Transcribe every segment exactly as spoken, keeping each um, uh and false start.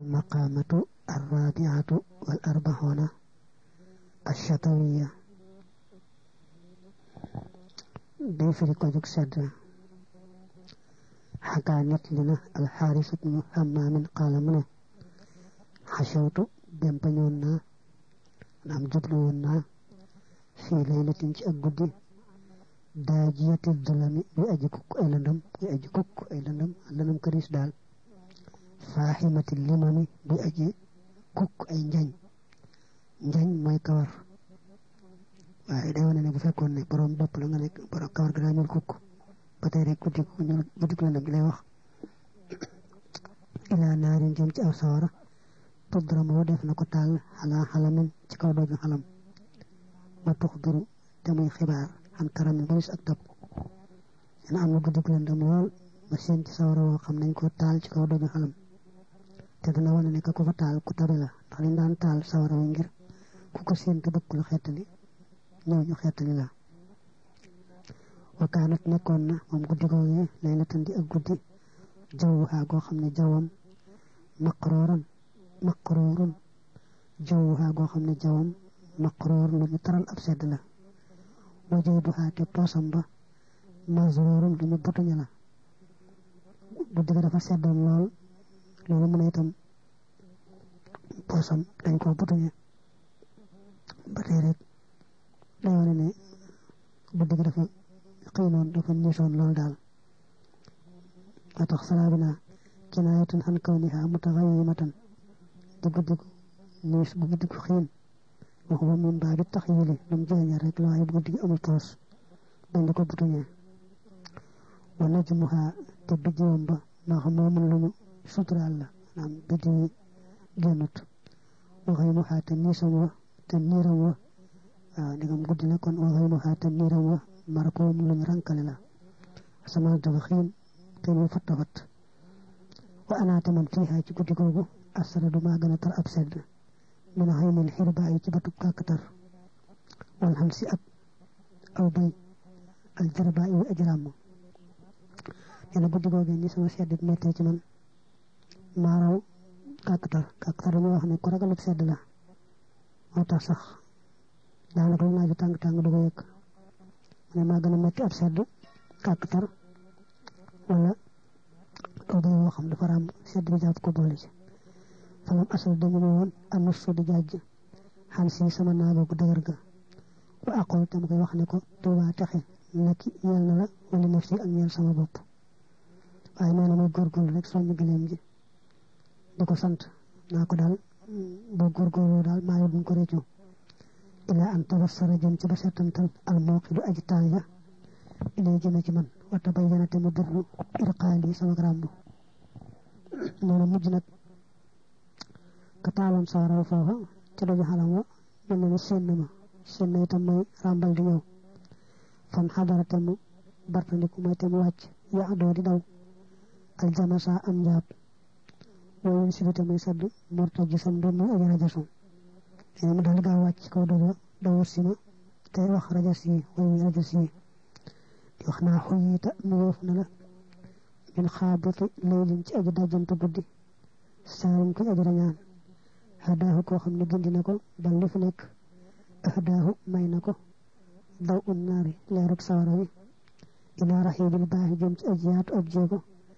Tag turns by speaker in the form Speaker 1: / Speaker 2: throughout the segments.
Speaker 1: maqamatu arrabi'atu wal arba'una ash-shatawiyya bi firi ko juk sedd xakaa net li na alxaaris ibnu hammaamin qaala mu ne xashawtu dempañoon naa naam jublu woon naa fii laylatin ci ak guddi daajiyati dulami buy aji kukk ay lëndëm buy aji kukk ay lëndëm lëndëm këris daal faaximati limami buy aji kukk ay njañ njañ mooy kawar waaye day wane ne bu fekkoon ne borom bopp la nga nekk borom kawar ga daa ñuul kukk ba tey rek guddi ku ñuul guddi ku lëndëm gi lay wax ilaa naarin jëm ci aw sawara tudramoo def na ko taal xalaa xalamin ci kaw dooju xalam wa tuxbiru te muy xibaar xam karam yi baris ak tab dina am na guddi gu lëndëm lool ba seen ci sawara woo xam nañ ko taal ci kaw dooju xalam te dana wane ne ku fa taal ku tabe la ndax liñ daan taal sawara wi ngir ku ko seen te bëgg lu xeetali ñëw ñu xeetali la wakaanat nekkoon na moom guddi googee lay la tandi ak guddi jawwuhaa goo xam ne jawwam maqrooran maqroorun jawwuhaa goo xam ne jawwam maqroor lu ñu taral ab sedd la wajayduhaa te poosam ba mazroorun lu ñu butuña la guddi ga dafa seddoon lool loolu mu ne itam poosam dañ koo butuñe ba tey rek day wane ne guddi ga dafa xiinoon dafa niisoon lool daal wa tax sarabina kinaayatun an kawniha mutaxayyimatan di guddi gu niis bu guddi gu xiin wa huwa min baabi taxyili lu mu jeeñal rek la waaye bu guddi gi amul poos dañ di ko butuñee wa najmuha te biddiwam ba maa xam moo mën lu ñu suturaal la naam biddi yi génnut wa xaymuha te niisam wa te niiram wa waaw ndigam guddi la kon wa xaymuha te niiram wa markoom lu ñu rankale la asamaan dafa xiin te mu fatta fatt wa anaate man fiiha ci guddi googu asara du maa gën a tar ab sedd min xaymil xirbaa yi ci batub kàkkatar wal xam si ak aw bay al jarbaa yi ajràmm nee na guddi googee ni sama sedd bi mettee ci man maaraw kàkkatar kàkkatar dañuy wax ne ku ragalub sedd la moo tax sax daanaka lu naaj bi tàng tàng du ko yëg mu ne maa gën a metti ab sedd kàkkatar wala aw bay woo xam dafa raam sedd bi jàpp ko boole ci falam asal dañu ne woon anus su di jàjj xan si sama naago gu dëgër ga wa aqul tam koy wax ne ko tuubaa texe nekki ñeel na la wala nafsi ak ñeel sama bopp waaye nee na muy góorgóorlu rek soññu gëleem ji di ko sant naa ko daal boo góorgóorloo daal maa ngi duñ ko réccu ilaa an tabassara jëm ci ba seetantal al mawqidu aji taal ja ilay jëme ci man wa tabayyana te mu dëggu irqaali sama ràmbu nee na mujj nag ka taaloon sawara foofa ca doju xalam wa mel na ne séen na ma séen na itam may ràmbal di ñëw fan xadara te mu bartandiku mooy te mu wàcc yaa doo di daw aljamasa am njaab wooyun si bi te muy sedd morta ji sam doon muy aji rajason nee na mu daal gaaw wàcc kaw dojo daw si ma te wax rajas yi wooyu rajas yi di wax naa xuyiita nu woof na la min xaabati laylin ci aji dajjantu guddi saarin koy aji rañaan hadaahu koo xam ne gindi na ko bal li fi nekk ahdaahu may na ko daw un naari leerub sawara wi ilaa raxibil baaxi jëm ci aji yaatu ab jéego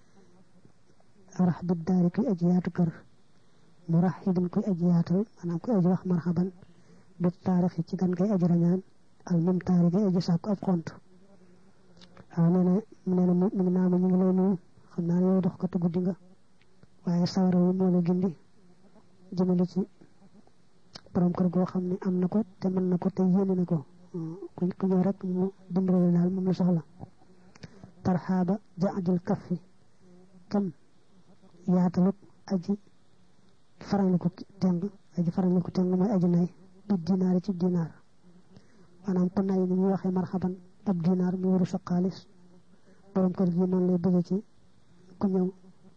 Speaker 1: rax bi daari koy aji yaatu kër mu raxibin koy aji yaatal maanaam koy aji wax marxaban bi taarixi ci gan koy aji rañaan al mum taari koy aji sàkku ab xont waaw nee na nee na mu ngi naa ma ñu ngi lay nuyu xam naa yow dox ko te guddi nga waaye sawara wi moo la gindi jëmale ci borom kër goo xam ne am na ko te mën na ko te yéene na ko ku ñëw rek mu dimbali daal moom la soxla tarxaaba jaadil kaffi kam yaataluk aji faranli ko teng aji faranli ko teng mooy aji nay bi dinaari ci dinaar maanaam ku nay ni ñuy waxee marxaban ab dinaar mu wëru sa xaalis borom kër gi noonu lay bëgg ci ku ñëw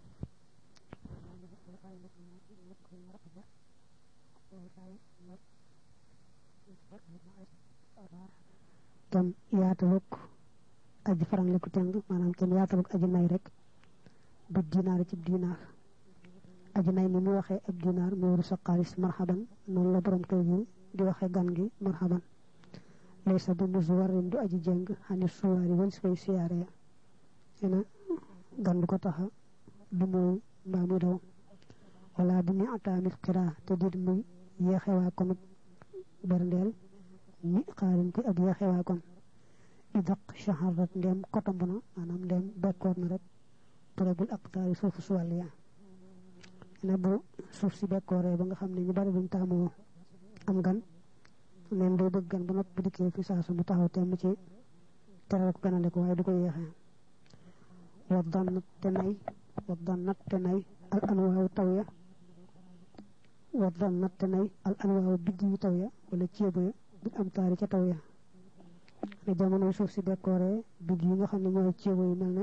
Speaker 1: kem yaataluk aji faranli ko teng maanaam kem yaataluk aji nay rek bi dinaari ci dinaar aji nay ni mu waxee ab dinaar mu wuru sa xaalis marhaban noonu la borom kër gi di waxee gan gi marhaban laysa bi muswarin du aji jeng xani suwaari wal si koy siyaare ena gan du ko taxa du muy mbaa muy daw wala bi ni ataamil xiraa te dit muy yeexewaa kon berndeel ni xaarin koy ab yeexewaa kon idaq shaharat ndem kotomb na maanaam ndem bekkoor na rek turabul aqtaari suufu suwal ya ena bu suuf si bekkooree ba nga xam ne ñu bari buñ taamoo am gan neen day bëgg gan ba nopp bu dikkee fi saa su mu taxaw temm ci teral ko ganale ko waaye du ko yeexee waddannat te nay waddannat te nay al anwaaw taw ya waddannat te nay al anwaaw biddi yu taw ya wala ceebu ya bil am taari ca taw ya ne jamono suuf si bekkooree biddi yi nga xam ne ñooy ceebu yi mel ne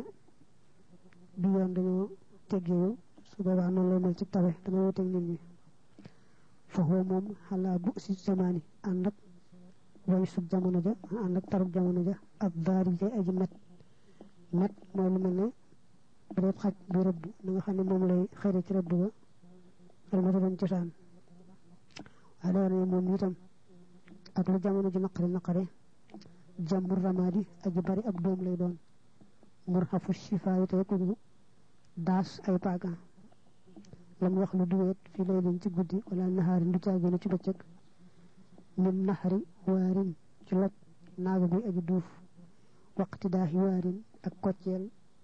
Speaker 1: bi yoon dañoo teggeeyu su boobaa noonu lay mel ci tawe dama wuteeg nit ñi foofu moom xalaa bu si zamaani ànd ak way sub jamono ja ànd ak tarub jamono ja ak daari jay aji met met mooy lu mel ne bu dee xaj bu rëbb na nga xam ne moom lay xëre ci rëbb ba al ma doon cosaan waaye doon ne moom itam ak lu jamono ji naqari naqari jàmbur ramaadi aji bari ak doom lay doon mur xafu shifaayi tey ku daas ay paaga lam wax lu duweet fi laylin ci guddi wala naxaarin du caagéenu ci bëccëg min naxari waarin ci loj naaga guy aji duuf waqti daaxi waarin ak kocceel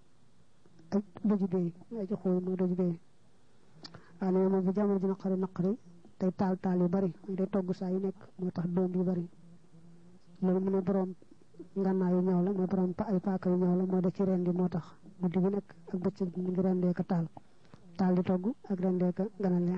Speaker 1: ak doju bey aji xooy mooy doju bey waaye nee moom bu jamono ji naqari naqari day taal taal yu bari mooy day togg saa yu nekk moo tax doom yu bari loolu mu ne borom ngannaa yu ñëw la mooy borom ay paaka yu ñëw la moo da ci rendi moo tax guddi bu nekk ak bëccëg bi mu ngi rendee ko taal taal di togg ak rendee ko ganale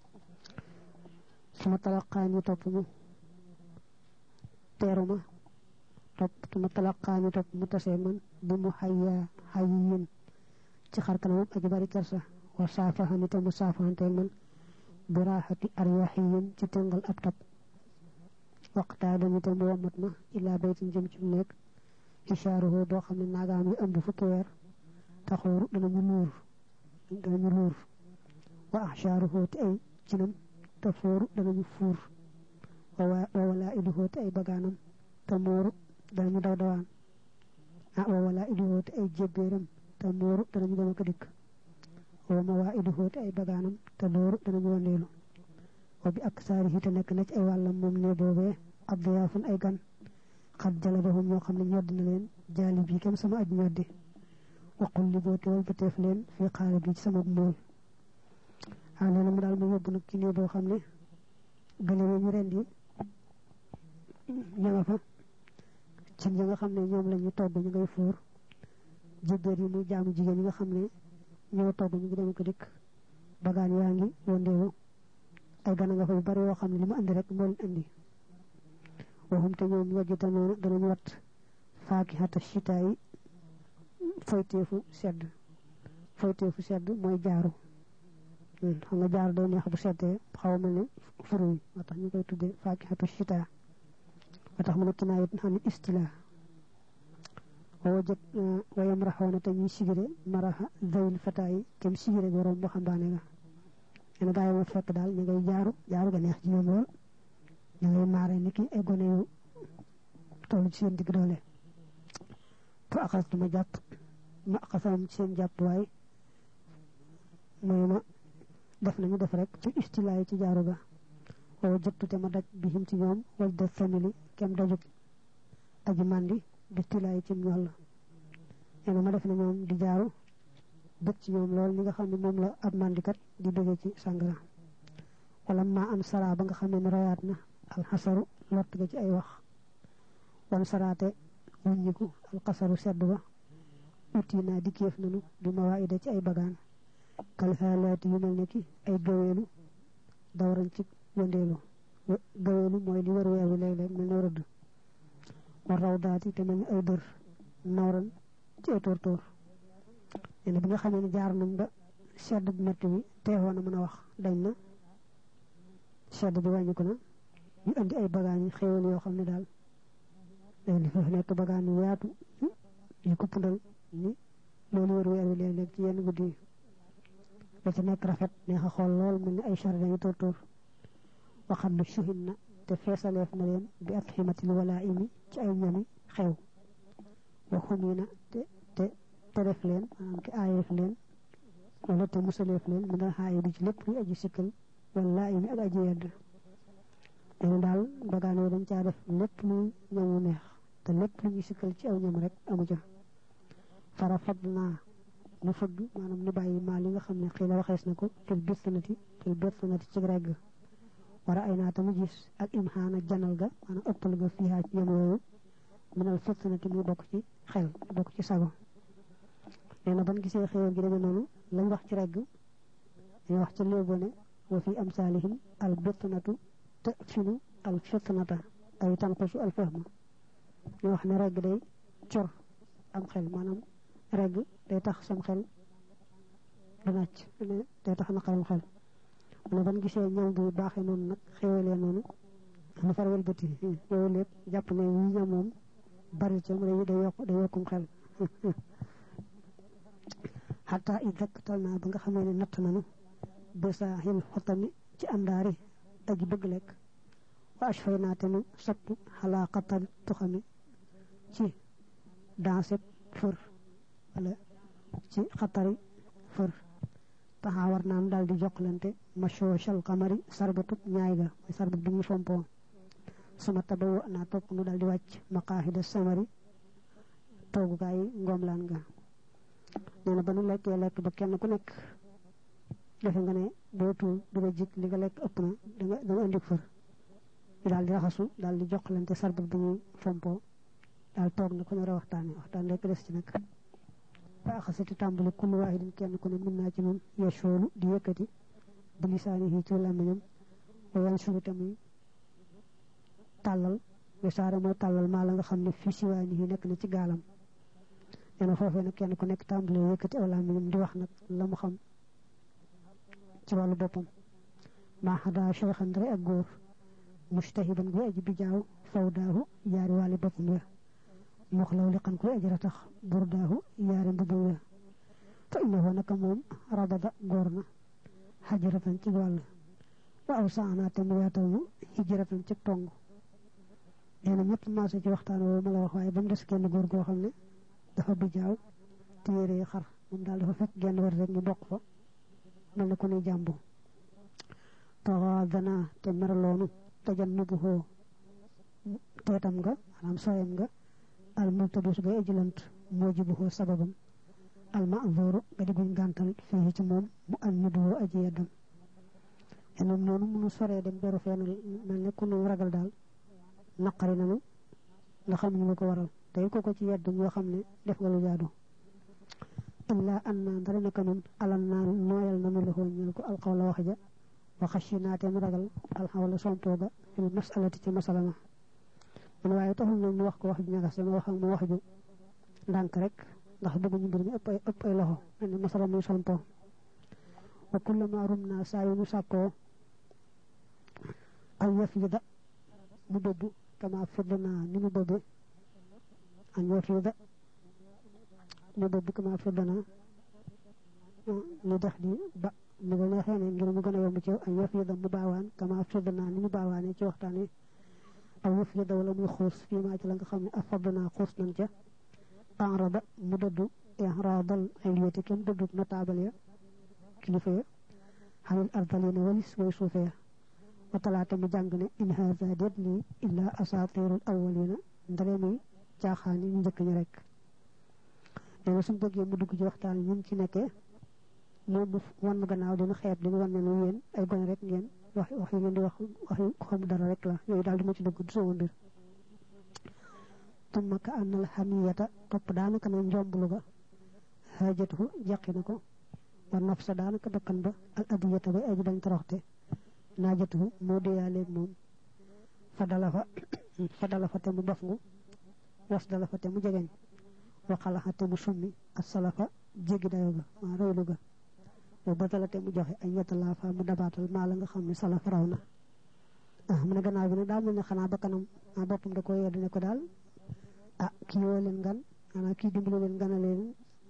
Speaker 1: suma talaqaan yi topp mu teeru ma topp suma talaqaan yi topp mu tasee man bi mu xayyaa xayyin ci xar kanamam aji bari kersa wa saafaxan itam mu saafaxanteeg man bi raaxati aryaxiyin ci tëngal ab tab waqtaa dañu itam mu wommat ma illaa baytin jëm ci mu nekk ishaaruhu boo xam ne naagaam yi ëmb fukki weer taxooru danañu luur danañu luur wa ahshaaruhu te ay cinam tafooru danañu fuur wa walaa iduhu te ay bagaanam te mooru danañu daw dawaan ah wa walaa iduhu te ay jébbéeram te mooru danañu dama ko dikk wa mawaa iduhu te ay bagaanam te dooru danañu wandeelu wa bi ak saarihi te nekk na ci ay wàllam moom ne boobee ab diyaafun ay gan xat jalabahum ñoo xam ne ñoddi na leen jaali bii kem sama aj ñoddi waqul li boo teewal ba teef leen fii xaale bi ci sama mool ah nee na mu daal mu yóbbu nag ci néeg boo xam ne gëléem ñu rendi ña nga fa ci ñi nga xam ne ñoom la ñu togg ñu ngay fuur jëbbéer yi muy jaamu jigéen ñi nga xam ne ñoo togg ñu ngi dem ko dikk bagaan yaa ngi wondeelu ay gana nga fa yu bari yoo xam ne li mu andi rek moo leen andi waxum te ñoom yajjita noonu danañu wat faakihata chitaa yi foyteefu sedd foyteefu sedd mooy jaaru xam nga jaaru day neex bu seddee xaw a mel ne furu yi moo tax ñu koy tuddee faakihatu chitaa moo tax mu ne kinaayit xam ne istila wajat wayam raxoona te ñuy sigire maraxa zawil fata yi kem sigire borom waxambaane nga ene gaa yi ma fekk daal ñu ngay jaaru jaaru ga neex ci ñoom lool ñu ngay maare ni ki ay gone yu toll ci seen digg doole fa axastu ma jàpp ma axasam ci seen jàpp waay mooy ma def nañu def rek ci istilaay ci jaaru ga waaw jottu te ma daj bi him ci ñoom waj da famille kem dajub aji mandi bi tilaay ci ñoll ene ma def na ñoom di jaaru bëgg ci ñoom lool ñi nga xam ne moom la ab mandikat di bëgge ci sàngara wala ma am sara ba nga xam ne rayaat na alxasaru lott ga ci ay wax wan saraate wuññiku alxasaru sedd ba uti naa di kéef nanu bi mawaida ci ay bagaan kal xaalaati yu mel ne ki ay gaweelu dawrañ ci wëndeelu gaweelu mooy li war weer wi léeg-léeg mel ne rëdd war raw daati te mel ni ay dër nawran ci ay tóor tóor ne bi nga xamee ne jaar nañ ba sedd bu metti bi teewoon a mën a wax dañ na sedd bi wàññiku na ñu indi ay bagaan yi xéewal yoo xam ne daal li fa nekk bagaan yu yaatu yu kuppundal ni loolu wër weer wi léeg-léeg ci yenn guddi yi la ci nekk rafet neex a xool lool mel ni ay jardin yu tóor tóor waxam ne suhin na te feesaleef na leen bi at ximatil walaa imi ci ay ñami xew waxum yi na te te teref leen maanaam te aayeef leen wala te musaleef leen mu dal xaaye di ci lépp luy aji sikkal walaa imi ak aji yedd leen daal bagaan yi dañ caa def lépp luy ñamu neex te lépp lu ñuy sikkal ci aw ñam rek amu ca fara fad naa nu fëgg maanaam nu bàyyi maa li nga xam ne xëy na waxees na ko fil birsanati fil birsanati ci regg wara ay naa tamu gis ak imxaana janal ga maanaam ëppal ga fiihaa ci ñam yooyu minal firsanati muy bokk ci xel bokk ci sago nee na ban gisee xéewal gi demee noonu lañ wax ci regg dañu wax ci léebo ne wa fi amsaalihim al birsanatu te finu al firsanata ay tanqusu al fahma ñu wax ne regg day cor am xel maanaam regg day tax sam xel du nàcc day tax naqaram xel mu ne ban gisee ñam bi baaxee noonu nag xéwalee noonu nu farawal bëti yooyu lépp jàpp ne yi ñam moom bari ca mu day yokk day yokkum xel xataa i dakk tal naa ba nga xamee ne natt nanu bésa xil xotami ci àndaari aji bëgg lekk wa ashfay naa te nu sapp xalaa xatal tuxami ci danseb fër wala ci xatari fër taxaa war naan daal di jokkalante machochal xamari sarbatu ñaay ga muy sarbat bi ñuy fompoo suma tabawo naa topp nu daal di wàcc maqaaxida samari toogukaay ngoomlaan ga nee na ba nu lekkee lekk ba kenn ku nekk defe nga ne dootul du nga jik li nga lekk ëpp na danga danga indi fër ñu daal di raxasu daal di jokkalante sarbat bi ñuy fompoo daal toog na ko ñu war a waxtaane waxtaan rek des ci nag ba axasati tàmbali kullu waahidin kenn ku ne mën naa ci moom yesoolu di yëkkati bi lisaanihi ci làmmiñam wa yansuru te muy tàllal wesaare mooy tàllal maa la nga xam ne fii siwaanihi nekk na ci gaalam nee na foofee nag kenn ku nekk tàmbali yëkkati aw làmmiñam di wax nag la mu xam ci wàllu boppam maa xadaa cheikhan rek ak góor mustahiban gu aji bijaaw fawdaahu yaari wàlli boppam ya moxlaw li xam koy aji ratax burdaahu yaari mbubbam ya fa innahu naka moom rabada góor na xajiratan ci wàll wa aw saanaa te mu yaatal nu hijratan ci tong nee na ñëpp maase ci waxtaan woowu ma la wax waaye ba mu des kenn góor goo xam ne dafa bijaaw te yére xar moom daal dafa fekk genn war rek ñu bokk fa mel na ko nuy jàmbu taxaadana te meraloonu tajannubuhoo teetam nga maanaam sooyam nga al multabis gay ajilant moojibuhoo sababam al ma'zuru nga diguñ gàntal fii ci moom mu an niduwoo aji yeddam enoom noonu munu soree dem beru fenn mel ne ku nu ragal daal naqari nanu nga xam ñu ko waral tey ko ko ci yedd ñoo xam ne def nga lu jaadu illa an naa ndara naka nun alan naa nooyal nanu la xoo ñel ko alxawla wax ja wa xashi naa te mu ragal alxawla sompoo ga fil masalati ci masalama man waaye taxul nag ñu wax ko wax ju ñagas dama wax ak mu wax ju ndànk rek ndax bëgguñu mbir mi ëpp ay ëpp ay loxo mel ni masala muy sompoo wa kullama rum naa saa yu ñu sàkkoo ay yëf yi da mu bëbb kama fidd naa ni mu bëbbe an yëf yi da mu bëbb kama fidd naa ñu def di ba mu ko neexee ne ngir mu gën a yomb ci an yëf yi da mu baawaan kama fidd naa ni mu baawaane ci waxtaan wi aw yëf yi da wala muy xuus fii maa ci la nga xam ne afadd naa xuus nañ ca enrada mu dëddu ihradal iliyati kenn dëddu notable ya kilifa ya xanil ardalina walis way suufe ya wa talaata mu jàng ne in haza déet lii illa asatirul awalina ndare muy caaxaani ñu njëkk ñi rek nee na suñ bëggee mu dugg ci waxtaan ñun ci nekkee moom mu wan gannaaw dina xeeb dina wan ne nu yéen ay gone rek ngeen wax wax yi ngeen di wax wax yi ko xam dara rek la yooyu daal duma ci dugg du sama mbir tumma ka annal xamiyata topp daanaka na njomblu ga xaajatuhu jàqi na ko wa nafsa daanaka bakkan ba al adiyata bay aji bañ toroxte naajatuhu moo deyaaleeg moom fa dala fa fa dala fa te mu dof ngu was dala fa te mu jegeñ wa xalaxa te mu summi asalafa jéggi dayo ga maa rëylu ga wa batala te mu joxe ay yetalaa fa mu dabaatal maa la nga xam ne salaf raw na ah mu ne gannaaw bi nag daal mel ne xanaa bakkanam ah boppam da ko yedd ne ko daal ah kii woo leen gan maanaam kii dimbali leen gana leen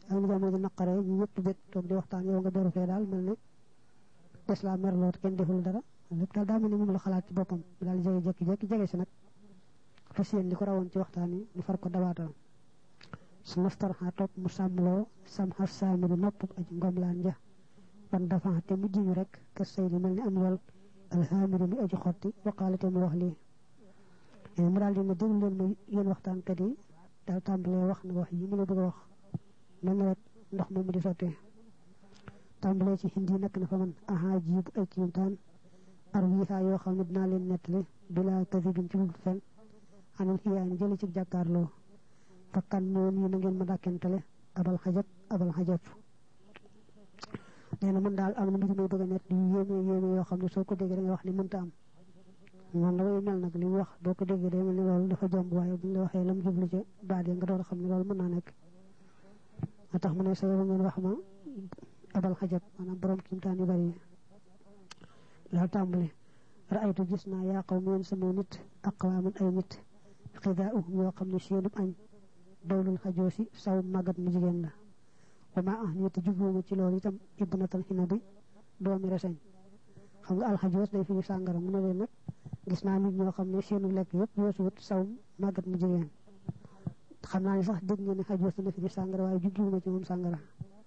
Speaker 1: am na jamono naqare ñu ñëpp bëgg toog di waxtaan yow nga beru fee daal mel ne islam merloot kenn deful dara lépp daal daa mel ni moom la xalaat ci boppam daal jege jekki-jekki jege si nag fas yéen li ko rawoon ci waxtaan yi ñu far ko dabaatal su mastarxa topp mu sàmmloo sam xas saami di nopp aji ngomlaan ja ban dafa te mu jiñu rek kër say di mel ni am wal alhamiri mi aji xotti waqaale te mu wax lii mu daal di ne déglu leen ma yéen waxtaankat yi daal tàmbalee wax na wax yi mu la bëgg a wax mel na rek ndox moomu di sottee tàmbalee ci hindi nekk na fa man aha jiibu ay kiimtaan ar wiihaa yoo xam ne dinaa leen nettali bila kasibin ci lu fen anil xiyaa ni jële ci jàkkaarloo fakkan noon yi na ngeen ma dàkkentale abal xajab abal xajab nee na man daal am na mbir may bëgg a nett yu yéeme yéeme yoo xam ne soo ko déggee da nga wax ni mënta am noonu la way mel nag li mu wax boo ko déggee day mel ni loolu dafa jomb waaye bu ñu la waxee lam jublu ci baat yi nga door a xam ne loolu mën naa nekk moo tax mu ne sa yow ngeen wax ma abal xajab maanaam borom kiimtaan yu bari yi daal tàmbale raaytu gis naa yaa qaw mi yéen sama nit aqwaaman ay nit xidaa uhum yoo xam ne seenub añ dawlul xajoo si saw màggat mu jigéen la wa maa ah nii te jubluuma ci loolu itam ibnatal xina bi doomi reseñ xam nga alxajoos day fi ñu sàngara mu ne leen nag gis naa nit ñoo xam ne seenu lekk yëpp weesuwut saw màggat mu jigéen xam naa ni sax dégg ngeen ne xajoos dana fi ñu sàngara waaye jubluuma ci moom sàngara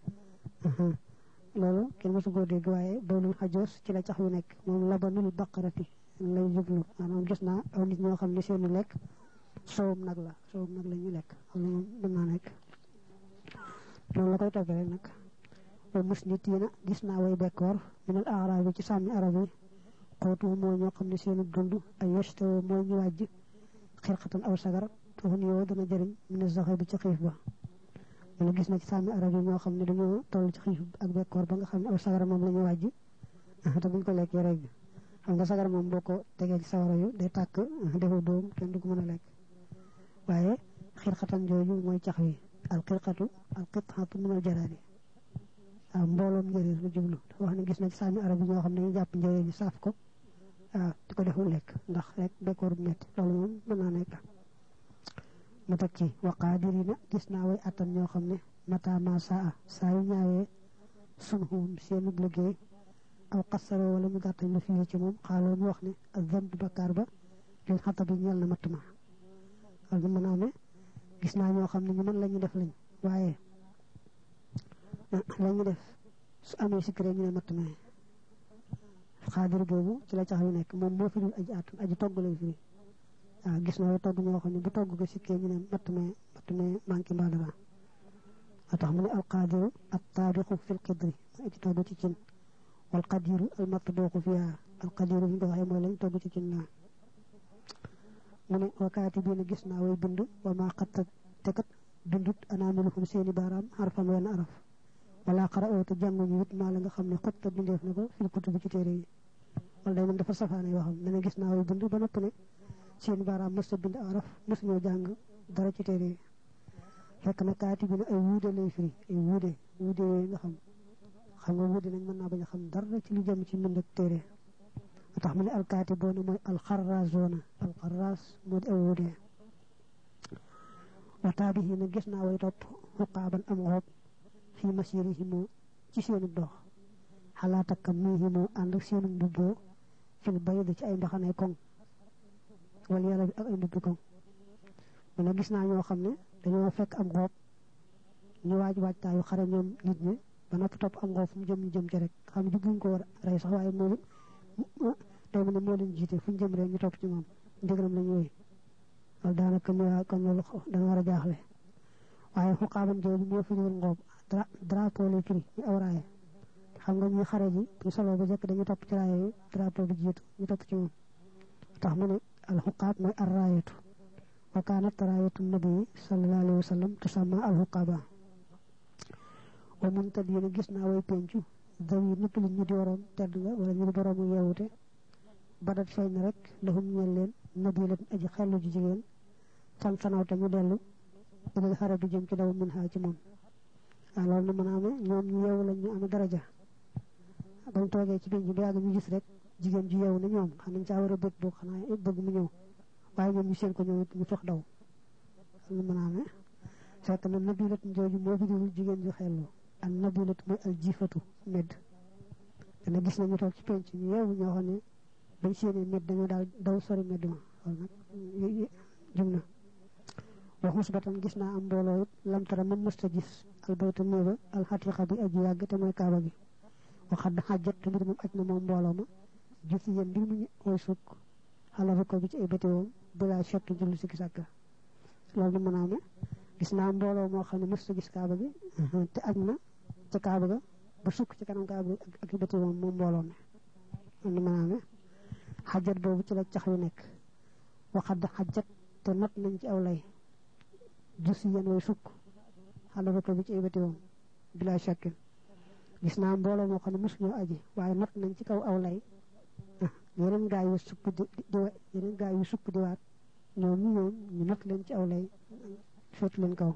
Speaker 1: loolu kenn mësu koo dégg waaye dawlul xajoos ci la cax yu nekk moom labanul baqarati lay jublu maanaam gis naa aw nit ñoo xam ne seenu lekk soowum nag la soowum nag la ñuy lekk xam ne moom mën naa nekk loolu la koy toppee rek nag ba mus nit yi na gis naa way bekkoor minal arab yi ci sàmmi arab yi xootu mooy ñoo xam ne seenu dund ay yestawo mooy ñu wàjj xirxatan aw sagar tuxun yow dana jëriñ mina zaxe bi ci xiif ba wala gis na ci sàmmi arab yi ñoo xam ne dañoo toll ci xiif ak bekkoor ba nga xam ne aw sagar moom la ñu wàjj te buñ ko lekkee rek xam nga sagar moom boo ko tegee ci sawara yu day tàkk defu doom kenn du ko mën a lekk waaye xirxatan jooju mooy cax wi al xirxatu al qitxatu min al jaraadi waaw mbooloom njëriñ la jublu dafa wax ne gis na ci sàmmi arab yi ñoo xam ne ñu jàpp njëriñ yi saaf ko waaw di ko deful lekk ndax rek bekkoor bu métti loolu moom mën naa nekk mu teg ci waqaadirina gis naa way attan ñoo xam ne mata ma saa saa yu ñaawee sunhum seenub liggéey aw xasaroo wala ñu gàttañ la fii ci moom xaaloo ñu wax ne ak zamb bakkaar ba lil xata bi ñeel na matt ma loolu mën naa ne gis naa ñoo xam ne ñu mën la ñu def lañ waaye la ñu def su amee sikkiree ñu ne matt ma xaadir boobu ci la cax yu nekk moom moo fi dul aji attan aji togg lay firi waaw gis na way togg ñoo xam ne bu togg ko sikkee ñu ne matt ma matt ma manqué mbaa dara a tax mu ne alqaadiru at taabixu fil qidri ma aji togg ci cin wal qadiru al matbuuqu fiha al qadiru bi nga waxee mooy lañ togg ci cin naa mu ne wakaati bii na gis naa way bind wa maa xatta te kat bindut anaamiluhum seeni baaraam xarfan wenn araf wala xara oo te jànguñu it maa la nga xam ne xutta bindeef na ko fil kutubi ci téere yi wala day man dafa safaane yoo xam ne gis naa way bind ba nopp ne seeni baaraam mës a bind araf mës ñoo jàng dara ci téere yi fekk na kaati bi na ay wuude lay firi ay wuude wuude yooyu nga xam xam nga wuude nañ mën naa bañ a xam dara ci lu jëm ci mbind ak téere a tax mu ne alkaati boona mooy alxarrazoona alxarraz moo di aw wuude wataa bi na gis naa way topp xuqaaban am xoob fii masirihimoo ci seenu dox xalaatakam miihimoo ànd ak seenu mbubboo fil bayid ci ay mbaxanay koŋ wala yàlla bi ak ay mbubbi koŋ mu ne gis naa ñoo xam ne dañoo fekk am xoob ñu waaj waajtaayu xare ñoom nit ñi ba noppi topp am xoob fu mu jëm ñu jëm ci rek xam ne jubluñ ko war rey sax waaye moo day mu ne moo leen jiite fu ñu jëm rek ñu topp ci moom ndigalam la ñu wéy loolu daanaka ñu waa kon loolu dana war a jaaxle waaye xuqaaban jooju moo fi ñëwul ngoob drapeau lay firi ñu aw raaye xam nga ñuy xare ji ñu solo ba jekk dañuy topp ci raaye yi drapeau bi jiitu ñu topp ci moom tax mu ne al xuqaab mooy ar raayatu wa kaanat raayatu nabi sallallahu alayhi wa sallam tusamma al xuqaaba wa mun tad yéen gis naa way pencu daw yi nëpp li ñu di waroon tedd nga wala ñu di boroomu yeewute badat feeñ na rek lahum ñeel leen nabi leen aji xellu ji jigéen fan sanawte ñu dellu ilal xare bi jëm ci daw min xaa ci moom waaw loolu na mën a amee ñoom ñu yeewu lañ ñu amee daraja bañ toogee ci biir bi yàgg ñu gis rek jigéen ji yeewu na ñoom xam nañ caa war a bëgg boog xanaa bëgg mu ñëw waaye ñoom ñu seen ko ñëw ñu fox daw loolu mën a amee fekk na nabilat jooju moo biriwul jigéen ju xellu an nabilat mooy al jifatu medd dana gis nañu toog ci penc ñu yeewu ñoo xam ne bañ séenee medd dañoo daal daw sori medd ma loolu nag jum na waxus ba tam gis naa am mbooloo it lamtara man mësta gis albayta néeba alxatiqa bi aji yàgg te mooy kaaba gi waxad xajjat te mbir moom aj na moom mbooloo ma jus yéen mbir mu ñu koy sukk xalafa ko bi ci ay bëtiwoom bilaa chekk jullu si gisàkka loolu du mën a ame gis naa mbooloo moo xam ne mësta gis kaaba gi te aj na ca kaaba ga ba sukk ci kanam kaaba gi ak i bëtiwoom moom mbooloo mi loolu du mën a ame xajjat boobu ci la cax yu nekk waxad xajjat te not nañ ci aw lay jus yéen way sukk xalafa ko bi ci ay bëtiwoom bilaa chekkin gis naa mbooloo moo xam ne mosuñoo aji waaye not nañ ci kaw aw lay yeneen gaa yu sukk di di yeneen gaa yu sukk di waat ñoom ñu ñoom ñu not leen ci aw lay féet leen kaw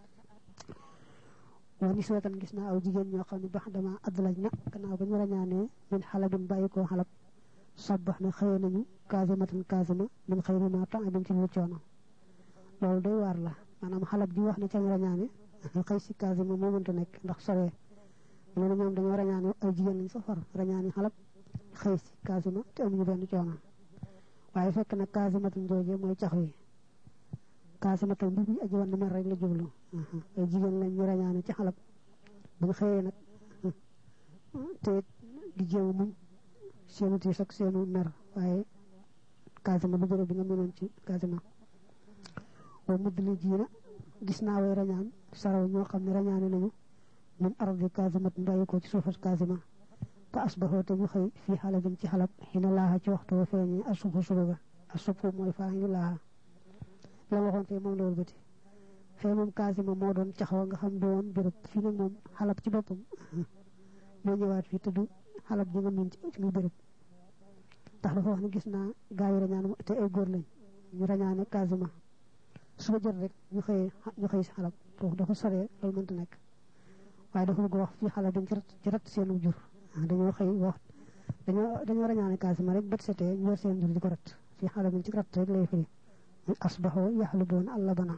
Speaker 1: wani sootan gis naa aw jigéen ñoo xam ne bax dama addalaj na gannaaw ba ñu rañaanee min xalabin bàyyi koo xalab sabbax na xëye nañu kasimatan kasima min xëy na ma temps bin ci lu coono loolu doy waar la maanaam xalab ji wax ne ca ñu rañaane xëy si kasima moo mënta nekk ndax soree mu ne ñoom dañoo rañaane ay jigéen lañ safar rañaane xalab xëy si kasima te amuñu benn coono waaye fekk na kasimatan jooje mooy cax wi kasimatan bi bi aji wan na mer rek la jublu ay jigéen lañ ñu rañaane ci xalab bu ñu xëyee nag te di jéem muñ seenu tiis ak seenu mer waaye kasima du jërë bi nga mënoon ci kasima wa mudd li jiina gis naa way rañaan saraw ñoo xam ne rañaane nañu min ardi kaasimat mbayi ko ci suufas kaasima fa asbaxoo te ñu xëy fii xalabin ci xalab xina laaxa ci waxtu wa feeñee asubu suba ba asubu mooy faa ngi laaxa la waxoon fee moom la wëlbati fee moom kaasima moo doon caxawa nga xam du woon béréb fii nag moom xalab ci boppam moo ñëwaat fii te du xalab ji nga miin ci muy béréb ndax dafa wax ne gis naa gaa yi rañaan te ay góor lañ ñu rañaane kaasima suba jot rek ñu xëyee ñu xëy si xalab foofu dafa soree loolu mënta nekk waaye dafa bëgg wax fii xale dañ ci rat ci rat seenu jur dañoo xëy wax dañoo dañoo rañaane kaasima rek bët setee ñu war seen jur di ko rat fii xale dañ ci rat rek lay firi asbaxoo yaxluboon allabana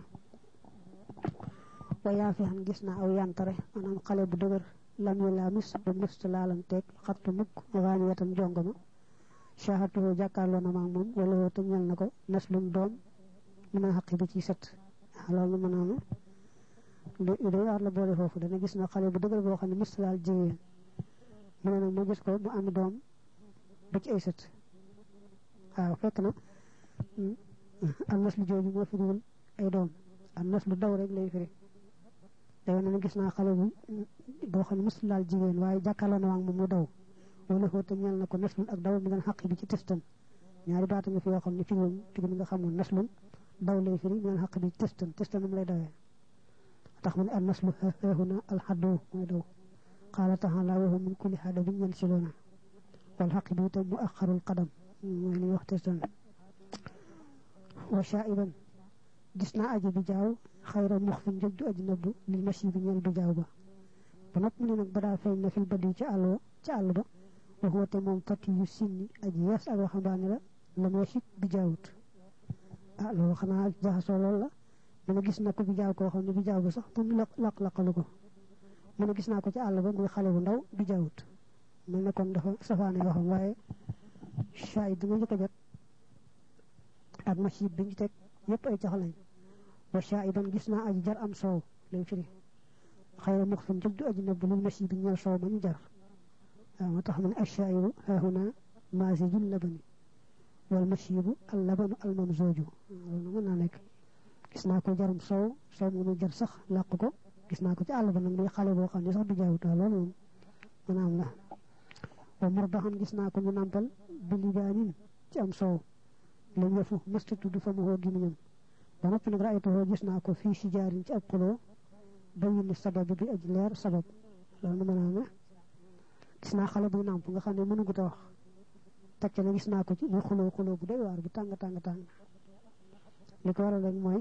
Speaker 1: wa yaa fi xam gis naa aw yantare maanaam xale bu dëgër lam yi laa mis bu mësta laalanteeg xattu mukk waañu wetam jongoma caxatuhoo jàkkaarloo na maag moom wala woo te ñel na ko naslum doom mën a xaqi bi ci set loolu mën naa lu day waar la boole foofu dana gis na xale bu dëgër boo xam ne mësta laal jigéen mu ne nag ma gis ko mu am doom ba ci ay sët waaw fekk na am nas lu jooju moo firiwul ay doom am nas lu daw rek lay firi day na gis naa xale bu boo xam ne mësta laal jigéen waaye jàkkaarloo na waag moom mu daw wala foo te ñeel na ko naslun ak daw mi ngeen xaq bi ci testan ñaari baata nga fi yoo xam ne firiwul firi nga xamoon naslun daw lay firi mi ngeen xaq bi ci testan testan moom lay dawee tax mu ne an naslu hahuna alxaddu mooy daw qaala taala wa hum min kulli hadabin yansiluuna wal xaq bi itam mu axarul qadam mooy li wax testan wa shaiban gis naa aji bi jaaw xayra mux fi njëj du aji nëbbu lil machi bi ñeel bi jaaw ba ba nopp mu ne nag ba daa feeñ na fil badi ci àll ci àll ba waxoote moom fati yu sinni aji yees ak waxambaane la la may xit bi jaawut ah loolu xanaa jaxasoo loolu la mu ne gis na ko bi jaaw koo xam ne bi jaaw ba sax moom laq-laqalu ko mu ne gis naa ko ci àll ba muy xale bu ndaw bi jaawut mel ne kon dafa safaane waxam waaye shaahid bi nga njëkk a jot ak machib bi ñu teg yëpp ay cax lañ wa shaahidan gis naa aji jar am soow lay firi xayra mux fin jëg du aji nëbb lil machib bi ñeel soow ma ñu jar waaw moo tax mu ne ashaahiru haahuna maasijul labani wal machibu al labanu al mamzooju loolu mën naa nekk gis naa ko jarum soow soow mu muy jar sax làq ko gis naa ko ci àll ba nag muy xale boo xam ne sax du jaawut loolu moom mën a am la wa murdaxan gis naa ko ñu nàmpal bi libaanin ci am soow la ñëfu mësta tudd fa mu hoo gimiñam ba noppi nag raaytuhoo gis naa ko fii si jaarin ci ab xuloo bayin sabab bi aj leer sabab loolu mën a am gis naa xale buy nàmp nga xam ne mënu gut a wax teg ca ne gis naa ko ci ñu xuloo xuloo bu doy waar bu tàng tàng tàng li ko waral rek mooy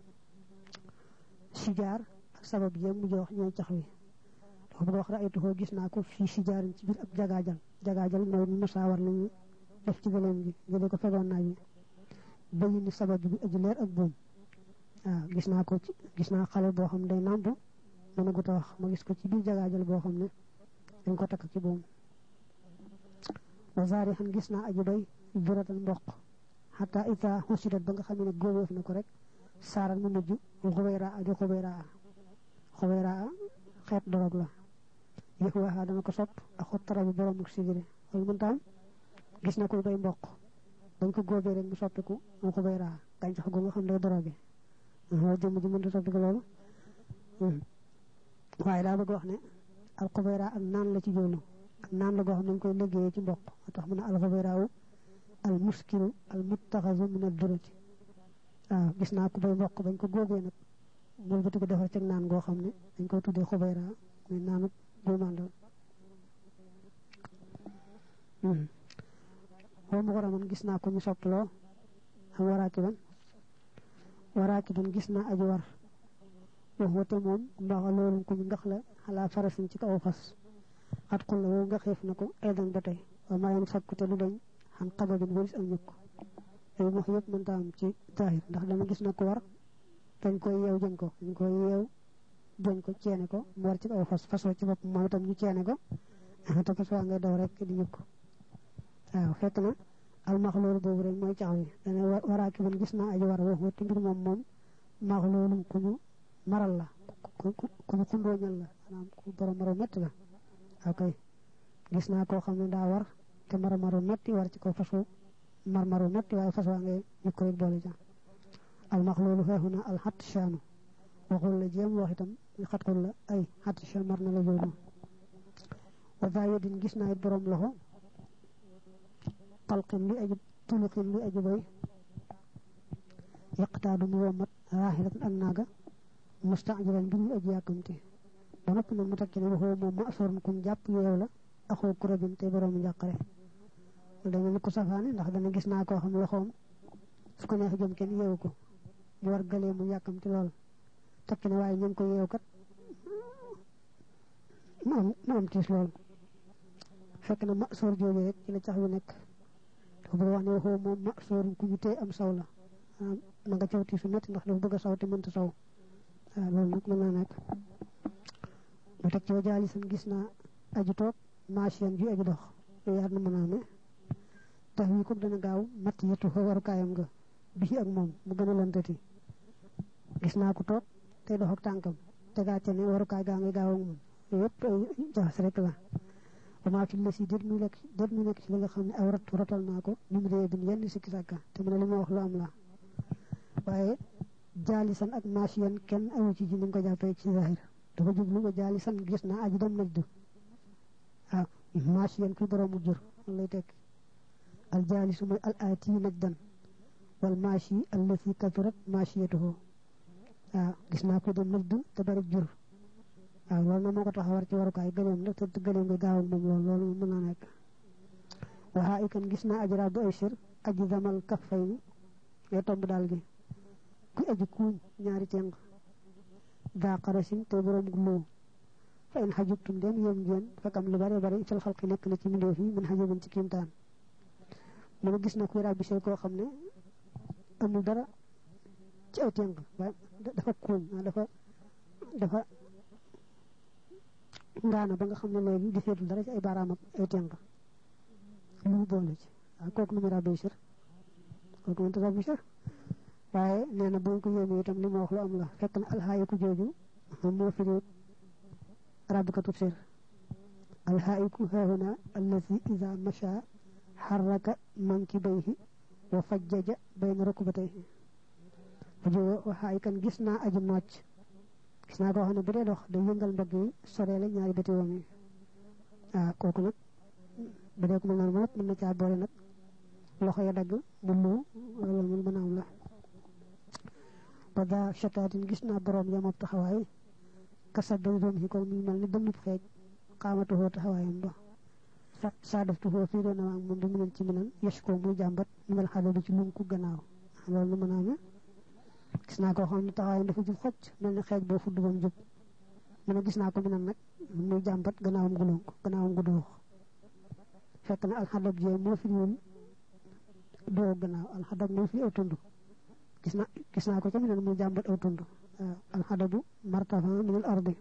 Speaker 1: si jaar ak sabab yëm mu jox ñooy cax wi dafa bëgg wax raaytuhoo gis naa ko fii si jaarin ci biir ab jagaajal jagaajal mooy mu musaawar lañu def ci gëléem gi jëlee ko fegoon naa bi bayin sabab bi aji leer ak buum waaw gis naa ko ci gis naa xale boo xam day nàmp mën a gut a wax ma gis ko ci biir jagaajal boo xam ne dañ ko takk ci boom wa zaari xan gis naa aji bay buratan mboq xataa ita xusidat ba nga xam ne góobeef na ko rek saaral mu mujj xubayraa di xubayraa xubayraa xeet dorog la yëf waxaa dana ko sopp ak xottara bi borom ak sigiri wala mën taam gis na koy bay mboq bañ ko góobee rek mu soppiku mu xubayraa gàncax gu nga xam ne doroge waaw jëmm ji mën da soppiku loolu waaye daa bëgg wax ne al xubayraa ak naan la ci jóolu ak naan la goo xam ne dañ koy liggéeyee ci mboq moo tax mu ne al xubayraawu al muskiru al muttaxasu min ad durati waaw gis naa ko bay mboq bañ ko góobee nag mool bëti ko defar ci naan goo xam ne dañ koy tuddee xubayraa muy naanu góomandal xoo mu waraman gis naa ko ñu soppaloo am waraaki ban waraaki ban gis naa aji war wax wate moom mbaxa loolu ko ñu ngax la xalaa farasin ci kaw fas xat xul la wow nga xeef na ko eedan ba tey wa maayoon sakku te lu dañ xam xababin waris am ñëkk yooyu wax yëpp mënta am ci zahir ndax dama gis na ko war dañ koy yeew jën ko dañ koy yeew jën ko ceene ko mu war ci kaw fas fasoo ci bopp moom itam ñu ceene ko te fas waa ngay daw rek di ñëkk waaw fekk na almaxloolu boobu rek mooy cax wi dana waraaki man gis naa aji war wax wati mbir moom moom maxloolu ku ñu maral la ku ñu xundooñal la maanaam ku borom maro metti la ok gis naa koo xam ne daa war te mara maro metti war ci kaw fasu mar maro metti waaye fas waa ngay ñu ko rek boole ja almaxloolu xeexu na alxat shaanu waxul la jéem wax itam xatkul la ay xat shaan mar na la jooju wa daa yedin gis naa it borom loxo xalqin li aju tuluqin li aju bay yaqtaadu mu wommat raaxilatan ak naaga mustaajilan bi ñu aju yàkkamti ba noppi nag mu takki ne waxoo moom ma asoorun kuñ jàpp yeew la axoo kurabin te boroomu njàqare dama ni ko safaani ndax dana gis naa koo xam loxoom fu ko neex jëm kenn yeewu ko mu war galee mu yàkkamti lool takki ne waaye ñoom ko yeew kat mu am mu am tiis lool fekk na ma soor jooju rek ci la cax yu nekk dafa bëgg wax ne waxoo moom ma soorum ku ñu tee am saw la ma nga caw tiisu métti ndax dafa bëgg a saw te mënta saw waaw loolu nag mën naa nekk mu teg ci wajaali sam gis naa aji toog machine ju aji dox yooyu yaar na mën a amee tax wi ko dana gaaw matt yettu fa warukaayam nga bii ak moom mu gën a lantati gis naa ko toog tey dox ak tànkam tegaat ca ne warukaay gaa ngay gaaw ak moom yëpp ay jaxas rek la wamaa fi la si déet muy lekk déet muy nekk ci li nga xam ne aw rat rotal naa ko ñu mu dee bin yenn sikki sàkka te mu ne li ma wax lu am la waaye jaalisan ak machiyan kenn awu ci ji ni nga ko jàppee ci zahir dafa jublu nga jaalisan gis naa aji dem najdu waaw machiyan kuy boroomu jur loolu lay tekk al jaalisu mooy al aati najdan wal machi allati katurat machiyatuhu waaw gis naa ko dem najdu te bari jur waaw loolu na moo ko tax a war ci warukaay gëleem la te gëleem nga gaaw ak moom loolu loolu mën naa nekk waxaa ikan gis naa aji raab bu ay sir aji damal kaf fay ni ngay tomb daal gi kuy aji kuuñ ñaari teng daa xarasin te borom gu loo fa in xajubtum dem yéem ngeen fekk am lu bare bare fil xalqi nekk na ci mbindeef yi min xajubin ci kiimtaan mu ne gis na kuy raab bi sir koo xam ne amul dara ci ay teng waaye dafa kuuñ dafa dafa ngaana ba nga xam ne léegi di seetul dara ci ay baaraam ak ay tenk lu mu boole ci waaw kooku lu mu rabbi sir kooku mënta rabbi sir waaye nee na bu ko yéemee itam li ma wax lu am la fekk na alxaayiku jooju moo firi rabbikatu sir alxaayiku haahuna allazi ida macha xarraka mankibayhi wa fajjaja bayna rukbatayhi bu jóge waxaayikan gis naa aji nocc gis naa koo xam ne bu dee dox day yëngal mbagg yi soreele ñaari bëti woom yi waaw kooku nag bu dee ko mel noonu ba nag mën na caa boole nag loxo ya dagg mu lu loolu mun mën a am la ba daa chataatin gis naa boroom yamab taxawaay kasa bay doom yi ko muy mel ni dënnub xeej xaamatuhoo taxawaayam ba saa daftuhoo fii doon na waag moom bi mu nen ci minan yes ko muy jàmbat minal xale bi ci lunku gannaaw loolu mën a amee gis naa koo xam ne taxawaayam dafa jub xocc mel ni xeej boo fudd ba mu jub mu ne gis naa ko mi nag nag muy jàmbat gannaawam gu lonk gannaawam gu doox fekk na alxadab jee moo firiwul doo gannaaw alxadab moo firi aw tund gis na gis naa ko ca minal muy jàmbat aw tund al hadabu martafa min al ardi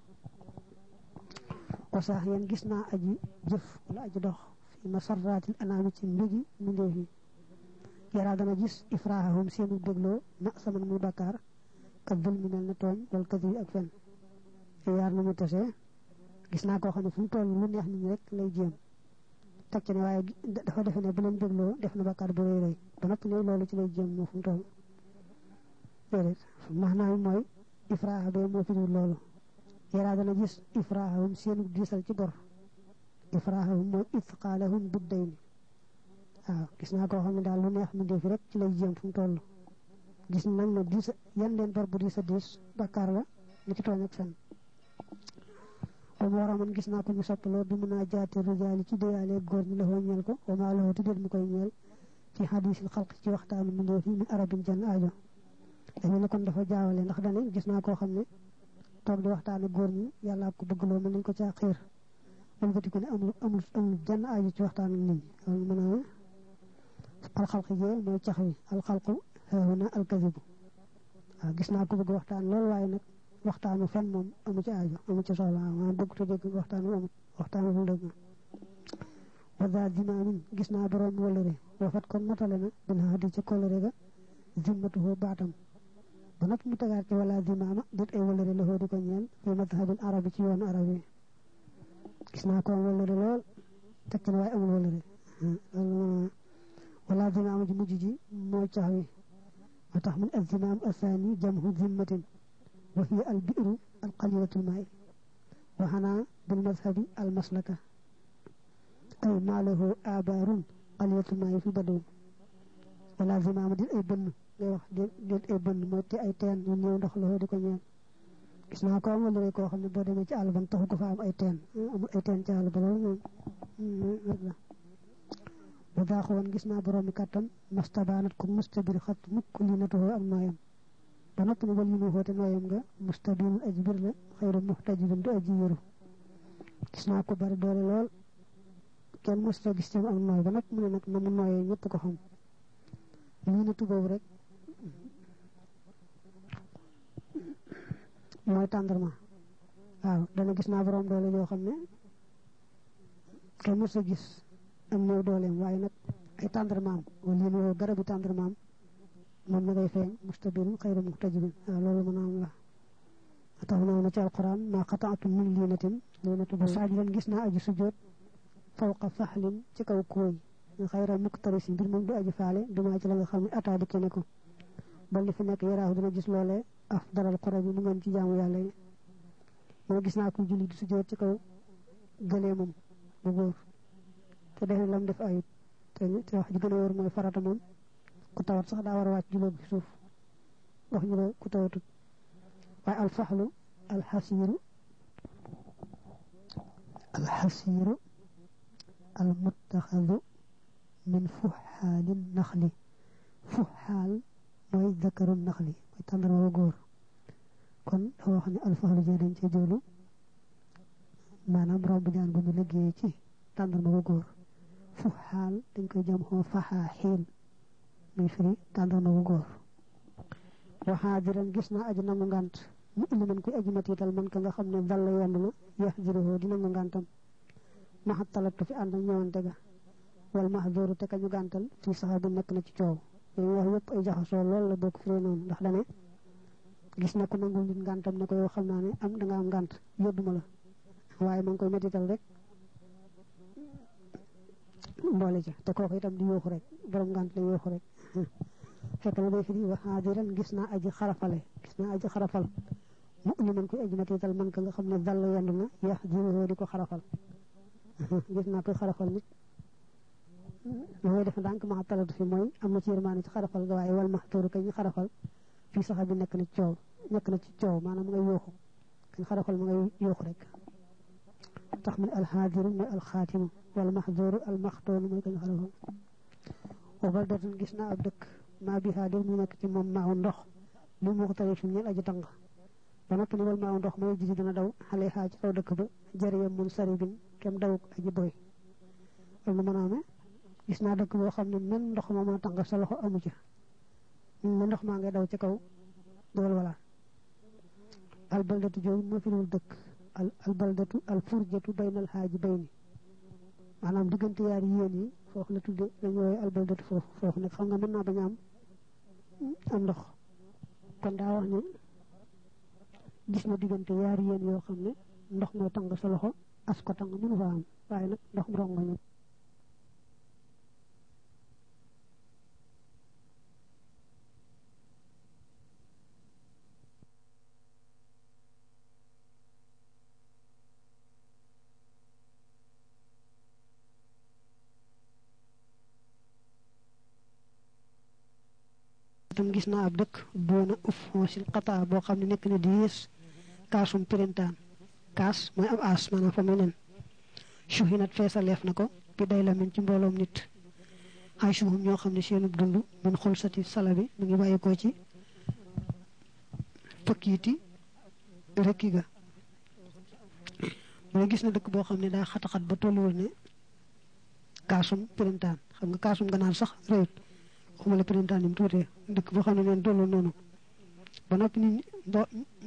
Speaker 1: wa sax yeen gis naa aji jëf wala aji dox fi masarratil anami ci mbigi mbindeef yi yara dana gis ifrahahum seenu dégloo na saman muy bakkaar ka dul mi mel ne tooñ wal kadib ak fen yaar na mu tasee gis naa koo xam ne fu mu toll lu neex nit ñi rek lay jéem teg ci ne waaye dafa defe ne bu leen dégloo def na bakkaar bu rëy rëy ba noppi ne loolu ci lay jéem moo fu mu toll déedéet maanaam mooy ifraha bee moo fi dul loolu yara dana gis ifrahahum seenu diisal ci bor ifrahahum mooy ithqalahum biddayni waaw gis naa koo xam ne daal lu neex mu def rek ci lay jéem fu mu toll gis nañ ne diis yan leen bor bu diis a diis bakkaar la li ci tooñ ak fen wama war a man gis naa ko ñu soppaloo bi mun a jaati rijaali ci déyaale góor ñi la foo ñeel ko wama la ti déet mu koy ñeel ci hadisil xalq ci waxtaanu mu ndee fi min arabin jan aajo dañu ne kon dafa jaawale ndax dane gis naa koo xam ne toog di waxtaane góor ñi yàlla ko bëgg loo mën nañ ko caa xiir moom gati ko ne amul amul amul jan aajo ci waxtaanu nit ñi mën a alxalqi jee mooy cax wi alxalqu xeexuna alkazibu waaw gis naa ko bëgg waxtaan loolu waaye nag waxtaanu fen moom amu ci aajo amu ci soxla waaw bëgg te dégg waxtaanu amut waxtaanu fu dëgg wada dimaamin gis naa borom wëlëre wafat kon matale na bin hadi ci kolëre ga zimmatuhu baatam ba noppi mu tegaat ci wala dimaama dit ay wëlëre la di ko ñeel fi madhabil arabi ci yoonu arab yi gis naa ko wëlëre lool teg ci ne waaye amul wëlëre wala dimaama ji mujj ji mooy cax wi moo tax min azzimaam athani jamhu zimmatin wa hiya al bi'ru al qalilatu maay wa hana bil madhabi al maslaka ay maalahu abaarun qalilatu maay fi badu wala zimaama di ay bënn ngay wax di ay bënn mooy te ay teen yu néew ndox la di ko ñeel gis naa ko amal rek koo xam ne boo demee ci àll ban taxu ko fa am ay teen amul ay teen ci àll ba loolu moom rek la bu daaxu woon gis naa boroomi kàttan mustabaanat ko mustabir xat mukk li natuhoo ak nooyam ba noppi ne wal yi mu xoote nooyam nga mustabinul aji bir la xayru muhtajibin du aji yëru gis naa ko bari doole lool kenn musta gis ci ak nooy ba noppi mu ne nag na mu nooyee ñëpp ko xam lii natu boobu rek mooy tàndarma waaw dana gis naa borom doole yoo xam ne kenn musta gis am néew dooleem waaye nag ay tàndarmaam wala lii mu garabi tàndarmaam moom na ngay feeñ mustabin xayru muhtajibin waaw loolu mën a am la tax na na ci alquran ma qata'tum min liinatin liinatu ba saajidan gis naa aji sujjoot fawqa faxlin ci kaw kooy xayra muktarisin mbir moom du aji faale dumaa ci la nga xam ne ataa dikke ne ko ba li fi nekk yaraahu dina gis loolee afdalal qurab yi mu ngeen ci jaamu yàlla yi mooy gis naa ko julli di sujjoot ci kaw gëleemam bu góor te defe lam def ayut te te wax ji gën a wóor mooy farata moom ku tawat sax daa war a wàcc juloo bi suuf wax ñu la ku tawatut waaye alfaxlu alxasiiru alxasiiru almuttaxadu min fuxaalin naxli fuxaal mooy dakaru naxli mooy tàndarma bu góor kon dafa wax ne alfaxlu jee dañ cee jëlu maanaam romb ñaan bu ñu liggéey ci tàndarma bu góor fuxaal dañ koy jëm xoo faxaa xiil muy firi tàndarma bu góor waxaa diran gis naa aji nangu ngànt mu indi man koy aji matiital man ka nga xam ne dal la yend na yax jiroo di nangu ngàntam maxa talatu fi ànd ak ñëwante ga wal mahduuru te ka ñu gàntal fii saxa bi nekk na ci coow yooyu wax yëpp ay jaxasoo lool la bokk firi noonu ndax dane gis na ko nangul nit ngàntam ne ko yow xam naa ne am da nga am ngànt yóbbuma la waaye ma ngi koy matiital rek mboole ca te kooku itam di yooxu rek borom ngànt la yooxu rek fekk na day firi wax xaadiran gis naa aji xarafale gis naa aji xarafal mu indi man koy aji matiital man ka nga xam ne dal yendu na yax jiwoo di ko xarafal gis naa koy xarafal nit mooy def ndànk ma talatu fi mooy am na ci yërmaane ci xarafal ga waaye wal maxtuuru kañ xarafal fii saxa bi nekk na ci coow nekk na ci coow maanaam mu ngay yooxu kañ xarafal mu ngay yooxu rek tax mu ne alxaadiru mooy alxaatimu wal maxduuru almaxtuunu mooy kañ xarafal wa baldatun gis naa ab dëkk maa bi xaadir mu nekk ci moom maaw ndox li mu xutale fi ñeel aji tàng ba noppi ni wal maaw ndox mooy jisi dina daw xale xaa ci kaw dëkk ba jërëyam mun saribin kem dawuk aji boy loolu mën a amee gis naa dëkk boo xam ne men ndox ma mën a tàng sa loxo amu ca mu ndox maa ngay daw ci kaw dool wala al baldatu jooju moo firul dëkk al al baldatu al furjatu baynal haaji bayni maanaam diggante yaari yéen yi foofu la tudde dañu wooye al baldatu foofu foofu nag xam nga mën naa bañ a am am ndox kon daa wax ni gis na diggante yaari yéen yoo xam ne ndox moo tàng sa loxo as ko tàng mënu fa am waaye nag ndox mu rongoñu tam gis naa ab dëkk doona uf xoosil xataa boo xam ne nekk na di yées kaasum pirintaan kaas mooy am aas maanaam fa muy nen suhinat feesaleef na ko bi day la min ci mbooloom nit ay suhum ñoo xam ne seenub dund min xol sati sala bi mu ngi bàyyikoo ci pëkkiiti rekki ga mooy gis na dëkk boo xam ne daa xataxat ba tolluwul ne kaasum pirintaan xam nga kaasum ganaar sax réyut xuma la printemps ni mu tuutee dëkk boo xam ne neen tollu noonu ba noppi nit do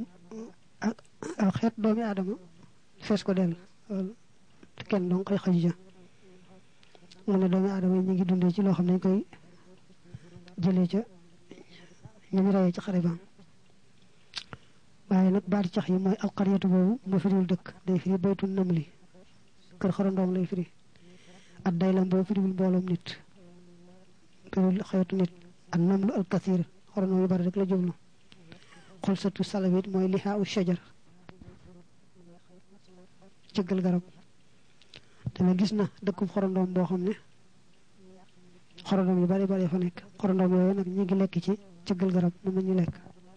Speaker 1: ak xeet doomi aadama fees ko dell te kenn dong koy xaju ja mu ne doomi aadama yi ñu ngi dundee ci loo xam ne dañ koy jëlee ca ñu ngi reyee ci xare baam waaye nag baati cax yi mooy alqariyatu boobu moo firiwul dëkk day firi baytu nam li kër xorondoom lay firi at day lam boobu firiwul mbooloom nit firul xeetu nit ak namlu al kathir xorono yu bari rek la jublu xulsatu salawit mooy lihaa u shajar cëggal garab dama gis na dëkkub xorondoom boo xam ne xorondoom yu bari bari fa nekk xorondoom yooyu nag ñu ngi lekk ci cëggal garab moom la ñu lekk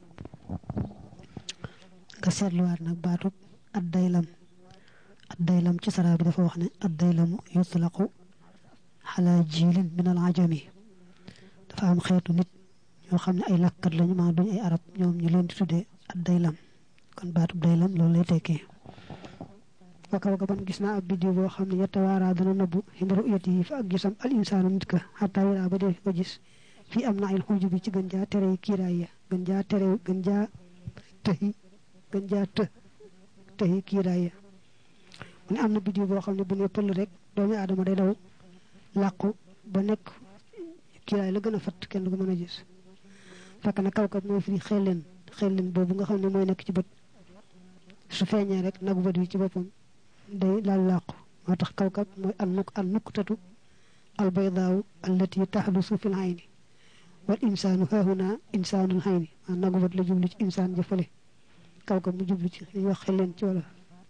Speaker 1: nga seetluwaat nag baatub ad daylam ad daylam ci saraa bi dafa wax ne ad daylamu yutlaqu ala jiilin min al ajami dafa am xeetu nit ñoo xam ne ay làkkat lañu maa duñ ay arab ñoom ñu leen di tuddee ad daylam kon baatub daylam loolu lay tekkee waka waka ban gis naa ab biddiw boo xam ne yetta waaraa dana nëbbu xindaru uyat yi fa ak gisam al insaanu nit ka xataa wiraa ba dee ko gis fii am na ay xuuju bi ci gën jaa tere yi kiiraay ya gën jaa tere gën jaa tëhi gën jaa të tëhi kiiraay ya mu ne am na biddiw boo xam ne bu ne pël rek doomi aadama day daw làqu ba nekk kiiraay la gën a fatt kenn du ko mën a gis fekk na kawkab mooy firi xel leen xel leen boobu nga xam ne mooy nekk ci bët su feeñee rek nagu bët wi ci boppam day laal làqu moo tax kawkab mooy an nuk an nuktatu al baydaaw allati tahdusu fil ayni wal insaanu haahuna insaanul ayni maa nagu bët la jublu ci insaan jëfale kawkab mu jublu ci li wax xel leen ci wala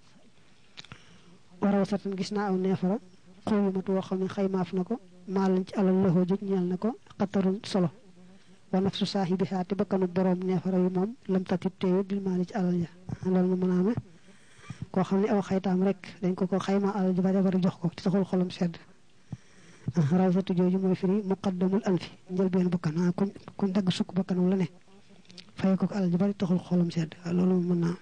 Speaker 1: waraw satan gis naa aw neefara xooyumatu woo xam ne xaymaaf na ko maa lañ ci alal loxo jóg ñeel na ko xatarul solo wa nafsu saahibihaa te bakkanu borom neefara yu moom lam tatib teewe bil maali ci alal ja loolu mu mën a amee koo xam ne aw xaytaam rek dañ ko ko xayma alal ji bari bari jox ko te taxul xolam sedd rawsatu jooju mooy firi muqaddamul anfi njëlbeen bakkan ah kuñ kuñ dagg sukk bakkanam la ne fay ko alal ji bari taxul xolam sedd loolu mën naa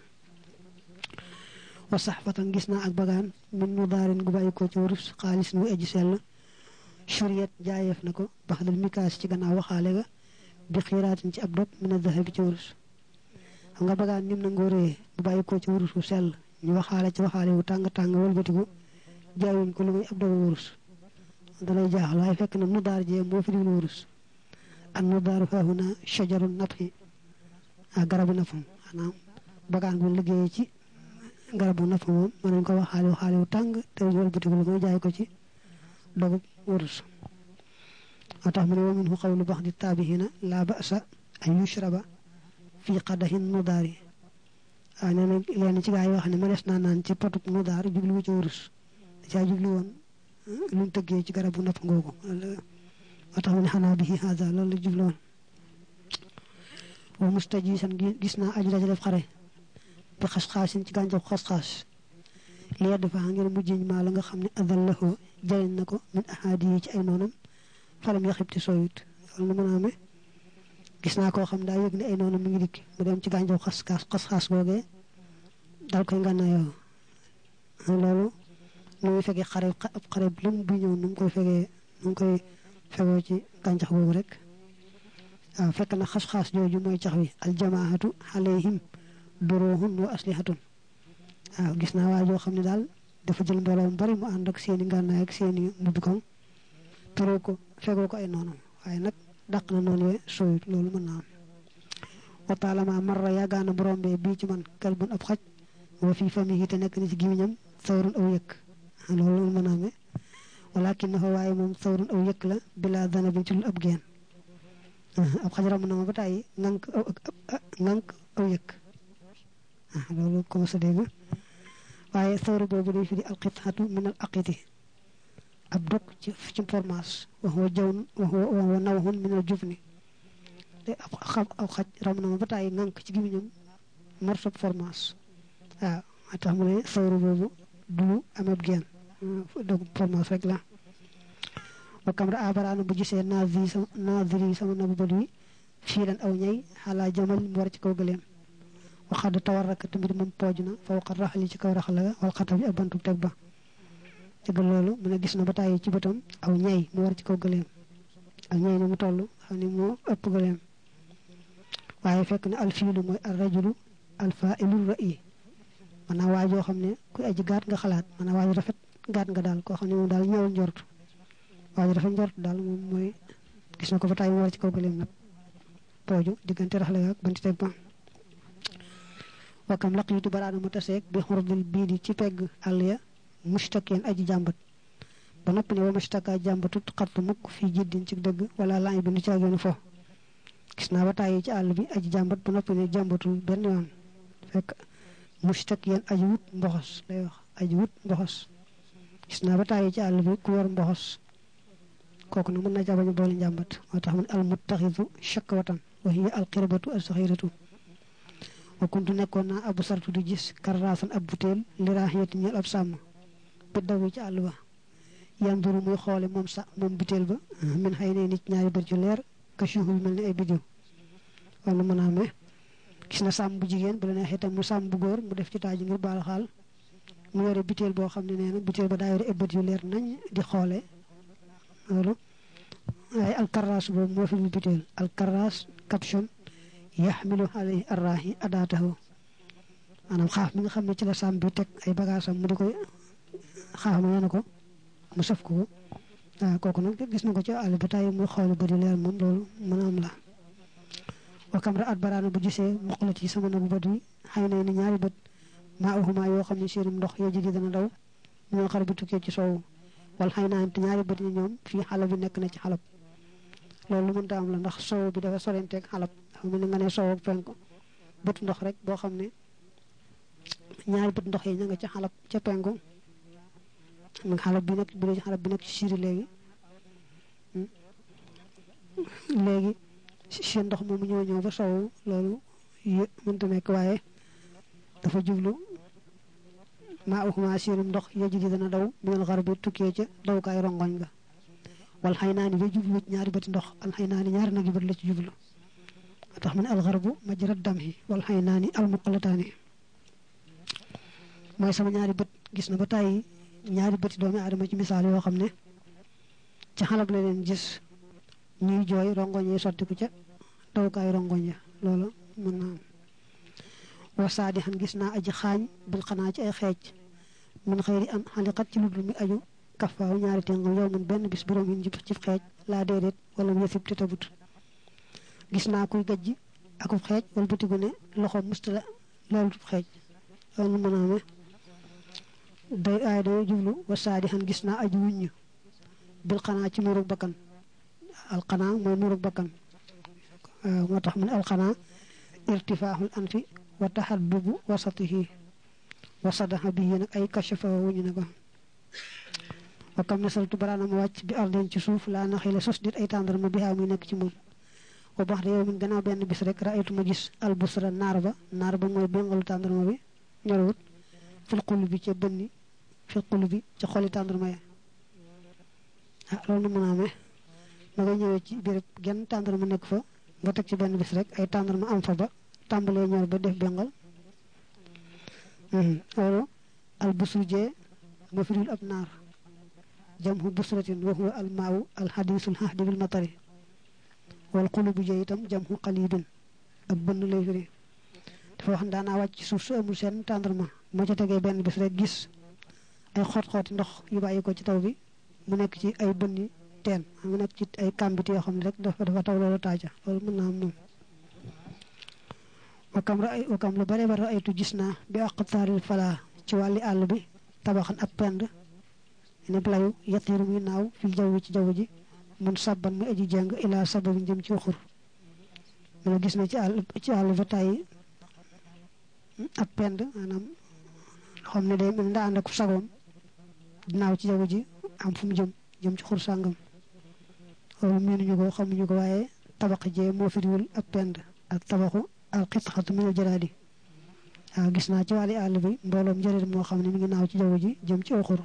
Speaker 1: wa sax fatan gis naa ak bagaan min nu daarin gu bàyyi ko ci wurus xaalis nu aji sell shuriyat jaayeef na ko baxdal mikaas ci gannaaw waxaale ga bi xiiraatin ci ab dog mina dahabi ci wurus xam nga bagaan nim na ngóoree bu bàyyi ko ci wurus wu sell ñu waxaale ci waxaale wu tàng tàng walbatiku jaayuñ ko lu muy ab dogu wurus dalay jaaxal waaye fekk na nu daar jee moo fi diwul wurus an nu daaru haahuna shajarun nabhi a garabu nafam xanaa bagaan bu liggéeyee ci garabu nafa moom mën nañ ko waxaale waxaale wu tàng te walbatiku lu muy jaay ko ci dogu wurus moo tax mu ne wa minhu qawlu baxdi taabihina laa ba'sa an yushraba fii qadahin nudaari waaw nee na leen ci gaa yi wax ne ma des naa naan ci potuk nudaar jublu ci wurus da caa jublu woon luñ tëggee ci garabu napp ngoogu moo tax mu ne xanaa bihi haza loolu la jublu woon wa mustajisan gis naa aju daja def xare bi xas-xaasin ci gàncax xas-xaas li dafa ngir mujjiñ maa la nga xam ne adallahu jëriñ na ko min ahadi yi ci ay noonam falam yaxibti sooyut loolu na mën a amee gis naa koo xam daa yëg ne ay noonam mi ngi dikk mu dem ci gàncax xas-xaas xas-xaas googee dal koy ngànnaayoo loolu nu muy fekkee xare ab xare lëm bu ñëw nu mu koy fegee nu mu koy fegoo ci gàncax boobu rek fekk na xas-xaas jooju mooy cax wi aljamaahatu alayhim duruhun wa aslihatun waaw gis naa waa joo xam ne daal dafa jël mbooloo mu bari mu ànd ak seeni ngànnaay ak seeni mbubbi koŋ turoo ko fegoo ko ay noonam waaye nag dàq na noonu yee sooyut loolu mën naa am wa taalama marra yaagaana bu rombee bii ci man kalbun ab xaj wa fii famihi te nekk na ci gimiñam sawrun aw yëkk loolu mën naa amee walakinahu waaye moom sawrun aw yëkk la bila dana bi ci lu ab geen ab xaj ram na ma ba tàyyi ŋànk aw ŋànk aw yëkk loolu ko sa dégg waaye sawru boobu day fi di alqitatu min al aqiti ab dog ci ci formaas wax wa jawn wax wa nawhun min al jufni te ab xam aw xaj ram na ma ba tàyyi ŋànk ci gimiñam morsob formaas waaw a tax mu ne sawru boobu du amab geen dog formaas rek la wa kam ra abaraana bu gisee naaziri sama naaziri sama nabu bët wi fii dan aw ñay xalaa jamal mu war ci kaw gëleem waxad tawarraka tamit moom pooj na fawqa raxli ci kaw raxla wal xata bi ak bantu teg ba jëgal loolu mu ne gis na ba tàyyi ci bëtam aw ñay mu war ci kaw gëleem ak ñay ni mu toll xam ne moo ëpp gëleem waaye fekk ne alfiilu mooy al rajulu alfailu ra'i maanaam waajoo xam ne kuy aji gaat nga xalaat maanaam waaju rafet gaat nga daal koo xam ne moom daal ñëwal njort waaju rafet njort daal moom mooy gis na ko ba tàyyi mu war ci kaw gëleem nag pooju diggante raxla ak bantu teg ba wakam laqiitu baraana mu taseeg bi xurdil bii di ci pegg àll ya mustakeen aji jàmbat ba noppi ne wa mustaka jàmbatut xartu mukk fii jiddin ci dëgg wala laay bi nu caageenu fo gis naa ba tàyyi ci àll bi aji jàmbat ba noppi ne jàmbatul benn yoon fekk mustakeen aji wut mboxos lay wax aji wut mboxos gis naa ba tàyyi ci àll bi ku yor mboxos kooku na mën na ca bañ a boole njàmbat moo tax mun al muttaxidu shakwatan wa hiya al qirbatu as saxiratu wa kuntu nekkoon naa abu sartu di gis karraasan ab butéel liraaxiyati ñeel ab sàmm bi daw yi ci àll ba yanduru muy xoole moom sa moom butéel ba min xëy na nit ñaari bët yu leer ka chuhu yu mel ni ay bidiw wala mën a amee gis na sàmm bu jigéen bu la neexee itam mu sàmm bu góor mu def ci taaji ngir baal xaal mu yore butéel boo xam ne nee na butéel ba daa yore ay bët yu leer nañ di xoole loolu waaye alkarraas boobu moo fi mu butéel alkarraas caption yaxmilu alayhi arraahi adaatahu maanaam xaaf mi nga xam ne ci la sàmm bi teg ay bagaasam mu di ko xaaf ma yenu ko mu saf ko waaw kooku nag gis na ko ci àll ba tàyyi muy xool ba di leer moom loolu mën a am la wakam ra at baraana bu gisee muqalat yi sama nagu bët wi xëy na ni ñaari bët maa uxumaa yoo xam ne seenum ndox yoo jigi dana daw ñoo xar bi tukkee ci soowu wala xëy naa te ñaari bët yi ñoom fii xalab bi nekk na ci xalab loolu lu mënta am la ndax soow bi dafa sorenteeg xalab xam ne nga ne soow ak penk bët ndox rek boo xam ne ñaari bët ndox yi ña nga ca xalab ca penku nga xalab bi nekk bu dee ci xalab bi nekk ci Syrie léegi léegi seen ndox moomu ñëw ñëw ba soow loolu yë mënta nekk waaye dafa jublu maa uxumaa seenum ndox yoo jigi dana daw minal xar bi tukkee ca dawukaay rongoñ nga wal xëy naa ni ba jublu ñaari bëti ndox al xëy naa ni ñaari nag yi bët la ci jublu tax mu ne alxarbu majrat damhi wal xëy naa ni almuqalataani mooy sama ñaari bët gis na ba tàyyi ñaari bëti doomi aadama ci misaal yoo xam ne ci xalab la leen gis ñuy jooy rongoñ yi sottiku ca dawukaay rongoñ ya loolu mën naa am wasaadi xan gis naa aji xaañ bil xanaa ci ay xeej mun xëyri an xaliqat ci ludul mi aju kafaaw ñaari téngam yow mun benn bis borom yi ci xeej laa déedéet wala mu yësib te tabut gis naa kuy gajj akub xeej wala batigu ne loxo mustala loolu xeej loolu mën a amee day aay dañoo jublu wasaadi xan gis naa aji wuññ bil xanaa ci muurug bakkan alxanaa mooy muurug bakkan waaw moo tax mu ne alxanaa irtifaaxul anfi wa taxaddubu wasatihi wasadaxa bi yi nag ay kachafa wuñu ne ko wa kam nasaltu baraana ma wàcc bi arden ci suuf laa na xila sos dit ay tàndarma bi xaa muy nekk ci moom wa bax de yow min gannaaw benn bis rek raaytu ma gis albusra naar ba naar ba mooy béngalu tàndarma bi ñorwut fil xul bi ca bënni fil xul bi ca xoli tàndarma ya ah loolu na mën a amee ma nga ñëwee ci béréb genn tàndarma nekk fa nga teg ci benn bis rek ay tàndarma am fa ba tàmbalee ñor ba def bengal loolu albusru jee ma firil ab naar jamhu busratin wa huwa almaawu alhadisul hahdi bil matari wal qulubu ja itam jamhu qalibin ak bënn lay firi dafa wax daanaa wàcc ci suuf su amul seen tàndarma moo ca tegee benn bis rek gis ay xoot-xooti ndox yu bàyyi ko ci taw bi mu nekk ci ay bënni teen mu nekk ci ay kàmbit yoo xam ne rek dafa dafa taw loolu taaja loolu mën naa am moom wakam ra ay wakam lu bare bare aytu gis naa bi aqtaaril fala ci wàlli àll bi tabaxan ab pend ne playu yatiru muy naaw fil jaww ci jaww ji mun sabban mu aji jàng ila sababi jëm ci waxur mu ne gis na ci àll ci àll ba tàyyi ab pend maanaam xam ne day mel ndaa ànd ak sagoom naaw ci jaww ji am fu mu jëm jëm ci xur sàngam loolu miinuñu ko xamuñu ko waaye tabax jee moo firiwul ab pend ak tabaxu al xitxatu minal jaraadi waaw gis naa ci wàlli àll bi mbooloom njëriñ moo xam ne mi ngi naaw ci jaww ji jëm ci aw xur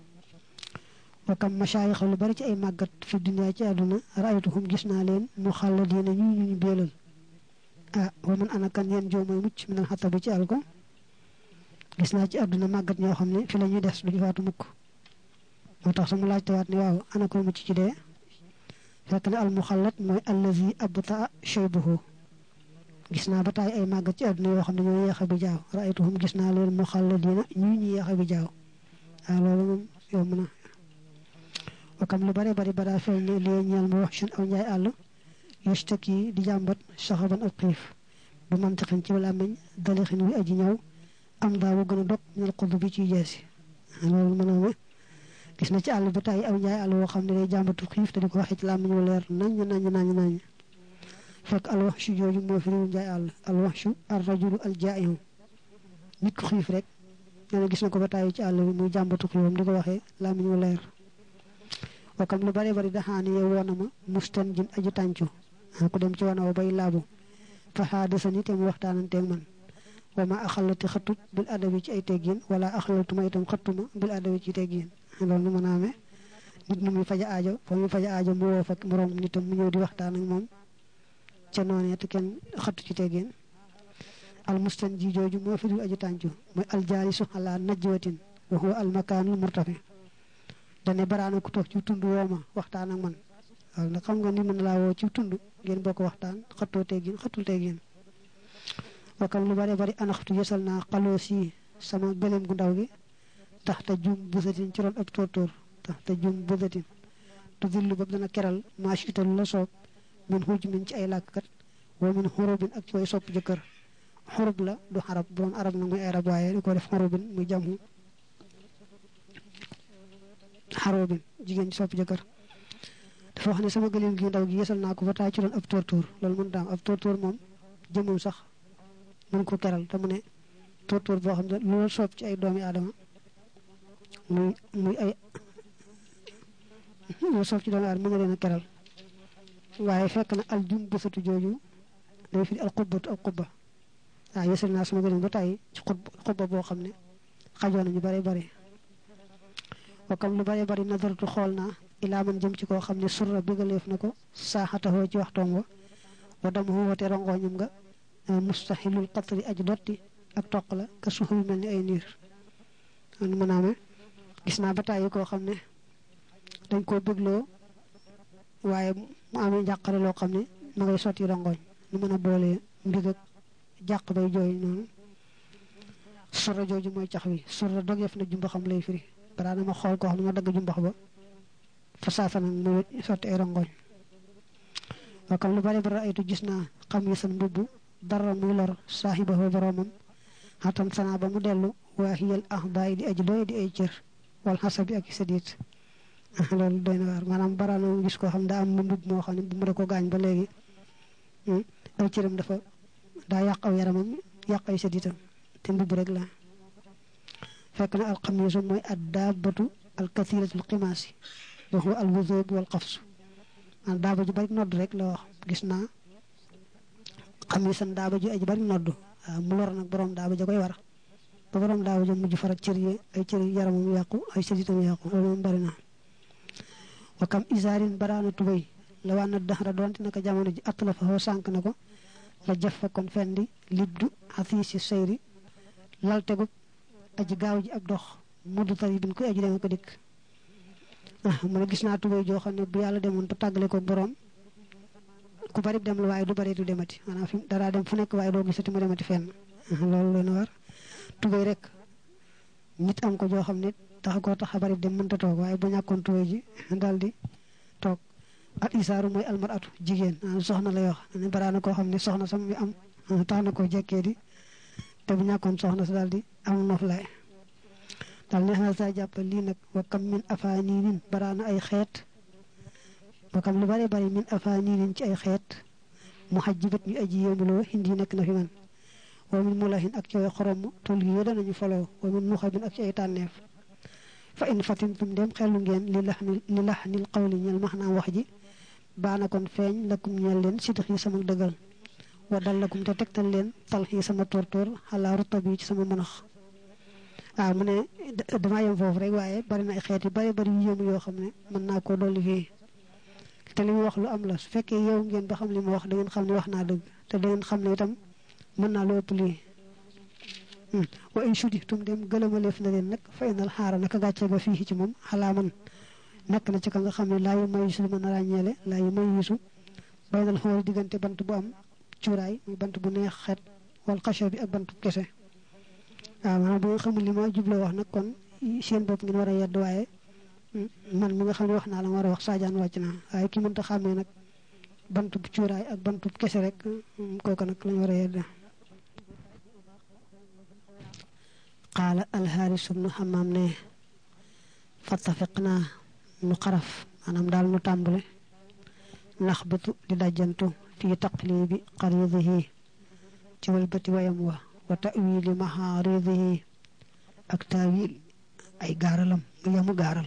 Speaker 1: wa kam masaayix lu bari ci ay màggat fi dunya ci àdduna raaytuhum gis naa leen mu xàll diina ñu ñu beelal ah wa man ana kan yeen joo mooy mucc minal xatta bi ci àll ko gis naa ci àdduna màggat ñoo xam ne fi la ñuy des duñu faatu mukk moo tax sama laajtewaat ne waaw ana ko mucc ci dee fekk na al muxallat mooy allazi abta shaybuhu gis naa ba taay ay màggat ci àdduna yoo xam ne ñoo yeexa bi jaaw raaytuhum gis naa leen mu xàll diina ñu ñu yeexa bi jaaw waaw loolu moom yomb na wakam lu bare bari bara feeñ ne lee ñeel ma wax sun aw njaay àll yustaki di jàmbat saxaban ak xiif bu mantiqin ci làmmiñ dalixin wi aji ñëw am daa bu gën a dog ñel xudd bi ci jeesi loolu mën a gis na ci àll ba tàyyi aw njaay àll woo xam ne day jàmbatu xiif te di ko waxee ci làmmiñ wu leer nañ nañ nañ nañ fekk alwaxshu jooju moo fi réew njaay àll alwaxshu ar rajulu al jaa'ihu nit ku xiif rek nee na gis na ko ba tàyyi ci àll bi muy jàmbatu xiifam di ko waxee làmmiñ wu leer wakam lu bari bari daxaani yow woona ma mustan jin aji tàncu ku dem ci wana wa bay laabu fa xaadasani te mu waxtaananteeg man wa ma axalati xëttut bil adabi ci ay teggin wala axalatuma itam xëttuma bil adabi ci teggin loolu nu mën a amee nit nu muy faja aajo fa muy faja aajo mu woo fa moroom nitam mu ñëw di waxtaan ak moom ca noonee te kenn xëttu ci teggin al mustan ji jooju moo fi dul aji tàncu mooy aljaalisu ala najwatin wa huwa al makaanul murtafi dane baraana ku toog ci tund wooma waxtaan ak man waaw nag xam nga ni mën laa woo ci tund ngeen bokk waxtaan xëttoo teggin xëttul teggin wakam lu bare bari anaxtu yësal naa xaloo si sama gëléem gu ndaw gi tax te jum busatin ci ron ab tóortóor tax te jum busatin tu dillu boobu dana keral maash italu la soob min xuuj min ci ay làkkat wa min xurubin ak ci way sopp jëkkër xurub la du xarab bu doon arab nag muy arab waaye di ko def xurubin muy jamhu xarobin jigéen ci sopp jëkkër dafa wax ne sama gëléem gi ndaw gi yësal naa ko ba taay ci doon ab tóortóor loolu mën daam ab tóortóor moom jëmul sax mën ko keral te mu ne tóortóor boo xam ne loolu soob ci ay doomi aadama muy muy ay loolu soob ci doomi aadama mën na leen a keral waaye fekk na al jum bësatu jooju day fi al xubbatu ak xubba waaw yësal naa sama gëléem ba taay ci xubba boo xam ne xajoon nañu bare bare wakam lu bare bari nadaratu xool naa ilaa man jëm ci koo xam ne surra bigaleef na ko saaxatahoo ci waxtoom wa wa dama woote rongooñam nga mustahilul qatri aji dotti ak toq la ka suxu mel ni ay niir man mënaame gis naa ba tàyyi koo xam ne dañ koo bégloo waaye mu amee njàqare loo xam ne ma ngay sotti rongooñ nu mën a boole mbig ak jàq bay jooy noonu surra jooju mooy cax wi surra dogeef na jumba xam lay firi baraana ma xool ko xam ne ma dagg jumbax ba fa saasa nag mu sotti ay rongooñ wakam lu bari bari aytu gis naa xam yi san mbubb dara muy lor saaxibahu boroomam xatam sanaa ba mu dellu waa xiyal ah daay di aji doy di ay cër wal xasa bi ak i sadiit loolu doy na waar maanaam baraana mu gis koo xam daa am mu mbubb moo xam ne bu mu da ko gaañ ba léegi ay cëram dafa daa yàq aw yaramam yàq ay sadiitam te mbubb rek la fekk na alxamiisu mooy ad daabatu alkathiratul ximaasi wa huwa al wuzub wal xafsu man daaba ju bari nodd rek la wax gis naa xamiisan daaba ju aji bari nodd waaw mu lor nag borom daaba ja koy war ba borom daaba ja mujj farat cër yi ay cër yaramam yàqu ay sadiitam yàqu loolu moom bari na wa kam isaarin baraana tubay la waa na daxara doonte naka jamono ji att la fa xoo sànk na ko la jaf fa kon fendi libdu xafiisi sayri lal tegu aji gaaw ji ab dox mudd tari bin koy aji dema ko dikk ah mu ne gis naa tubay joo xam ne bu yàlla demoon ba tàggale ko borom ku bari dem la waaye du bari du demati maanaam fi dara dem fu nekk waaye doo gisati mu demati fenn loolu leen war tubay rek nit am ko joo xam ne tax koo tax a bari dem mënta toog waaye bu ñàkkoon tubay ji daal di toog al isaaru mooy almaratu jigéen soxna lay wax ne baraana koo xam ne soxna sam mi am tax na koo jekkee di te bu ñàkkoon soxna sa daal di am noflaay daal neex na saa jàppal lii nag wa kam min afaaniinin baraana ay xeet wa kam lu bari bari min afaaniinin ci ay xeet mu xajjibat ñu aji yéemuloo hindi nekk na fi man wa min mulahin ak ci ay xorom tul yi danañu foloo wa min muxabin ak ci ay tànneef fa in fatintum dem xelu ngeen li lax ni li lax nil qawli ñel max naa wax ji baana kon feeñ lakum ñeel leen sidix yi sama dëggal wa dal lakum te tegtal leen tal yi sama tóortóor xalaa rutab yi ci sama mënax waaw mu ne damaa yem foofu rek waaye bari na ay xeet yu bari bari yu yëmu yoo xam ne mën naa koo dolli fii te li mu wax lu am la su fekkee yow ngeen ba xam li mu wax da ngeen xam ne wax naa dëgg te da ngeen xam ne itam mën naa lu ëpp lii wa in shuditum dem gëlëmaleef na leen nag fa inal xaara naka gàcce ga fii ci moom xalaa man nekk na ci ka nga xam ne laa yu may yisu li mën a ràññeele laa yu may yisu baynal xool diggante bant bu am cuuraay muy bant bu neex xet wal xacho bi ak bant bu kese waaw maanaam bu nga xamul li ma jubloo wax nag kon seen bopp ngeen war a yedd waaye man mi nga xam ne wax naa la ma war a wax saajaan wàcc naa waaye ki mënta xàmmee nag bant bu cuuraay ak bant bu kese rek kooku nag lañu war a yedd qaala alxaaris ibnu xamaam ne fattafiq naa nu xaraf maanaam daal nu tàmbale naxbatu di dajjantu fii taqlibi qaridihi ci walbati wayam wa wa ta'wili maxaaridihi ak taawil ay gaaralam mu yamu gaaral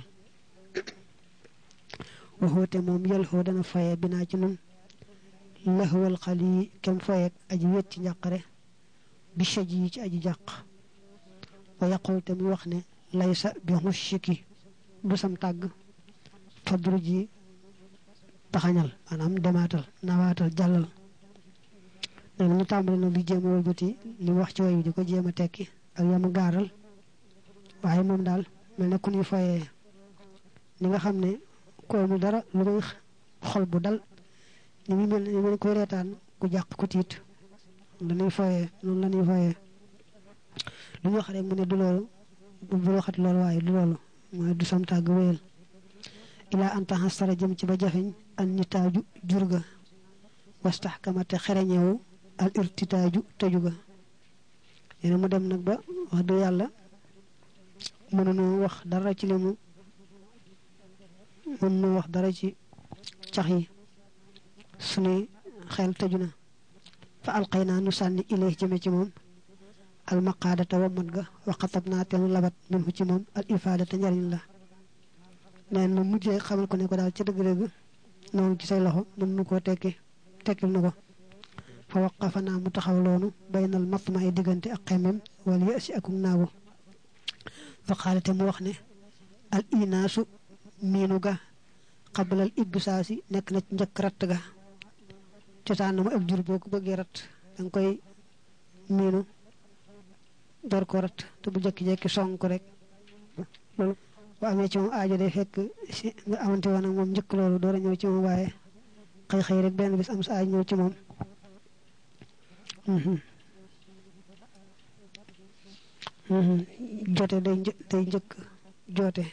Speaker 1: waxoote moom yal xoo dana faye binaa ci nun laxwal xali kem fayeeg aji wet ci njàqare bi shaj yi ci aji jàq wa yaqul te muy wax ne laysa bi xushiki du sam tàgg fadru ji taxañal maanaam demaatal nawaatal jàllal nee na ñu tàmbali nag di jéem a wëlbati li wax ci way wi di ko jéem a tekki ak yama gaaral waaye moom daal mel ne ku ñuy foyee ni nga xam ne ko mu dara lu may xol bu dal ni muy mel ni mel koy reetaan ku jàq ku tiit dañuy foyee noonu la ñuy foyee lu ñu wax rek mu ne du loolu bu waxat loolu waaye du loolu mooy du sam tàgg wéyal ilaa antaxa sara jëm ci ba jafeñ an nitaaju jurga wastaxkamate xereñewu al irtitaaju tëju ga nee mu dem nag ba wax dëgg yàlla mënunoo wax dara ci li mu mënunoo wax dara ci cax yi sunuy xel tëju na fa alqay naa nu sànni ilay jëme ci moom al maqaadata wa mat ga waxatab naa teenu labat min fu ci moom al ifaadata njariñ la neen na mujjee xamal ko ne ko daal ca dëgg-dëgg noonu ci say loxo mën nu koo tekki tekkil na ko fa waqafa naa mu taxaw loonu baynal matma ay diggante ak xemem wala yësi akum naagu fa xaalate mu wax ne al inaasu miinu ga xabalal ibsaasi nekk na ci njëkk ratt ga cosaan na ma ak jur boo ko bëggee rat danga koy miinu door ko rat te bu jekki-jekki song ko rek loolu bu amee ci moom aajo day fekk si nga amante woon ak moom njëkk loolu door a ñëw ci moom waaye xëy xëy rek benn bis am sa aaj ñëw ci moom jote day day njëkk joote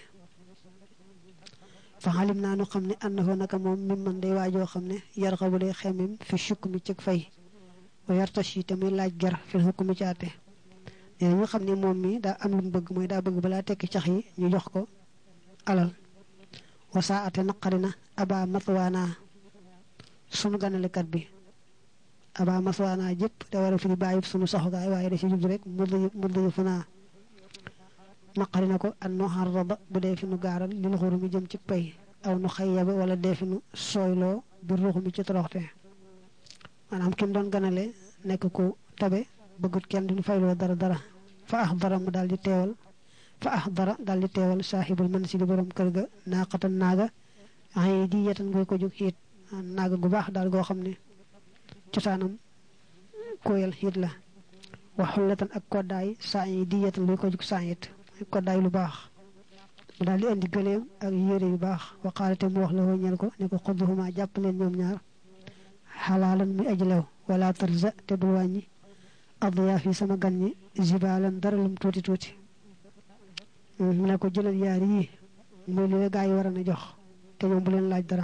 Speaker 1: fa xalim naa nu xam ne ànd fa naka moom mi man day waajoo xam ne yar xa bu day xemem fi sukk mi cëg fay wa yartas yi te muy laaj ger fi xukk mi caate nee ñu xam ne moom mi daa am lu mu bëgg mooy daa bëgg balaa tekki cax yi ñu jox ko alal wasaa ate naqari na aba matwaana sunu ganalekat bi aba matwaana jëpp da war a firi bàyyi sunu soxgaay waaye da ci jublu rek mud layu fu naa naqari na ko an nu xarraba bu dee fi nu gaaral lil xuru mi jëm ci pay aw nu xayyaba wala dee fi nu sooyloo bi ruuxu mi ci toroxte maanaam kim doon ganale nekk ku tabe bëggut kenn duñu fayloo dara dara fa ax dara mu daal di teewal fa ax dara daal di teewal saaxibul man si di borom kër ga naaqatan naaga ay di yetan ngoy ko jóg xiit naaga gu baax daal goo xam ne cosaanam kooyal xiit la waxullatan ak koddaay saa yi di yetan ngoy ko jóg saa it koddaay lu baax mu daal di indi gëleem ak yére yu baax waxaalate mu wax la woo ñel ko ne ko xodduhuma jàpp leen ñoom ñaar xalaalan muy aji lew wala tarza te bul wàññi adyaaf yi sama gan ñi jibalan dara lum tuuti tuuti mu ne ko jëlal yaar yi muy li gaa yi war a jox te ñoom bu leen laaj dara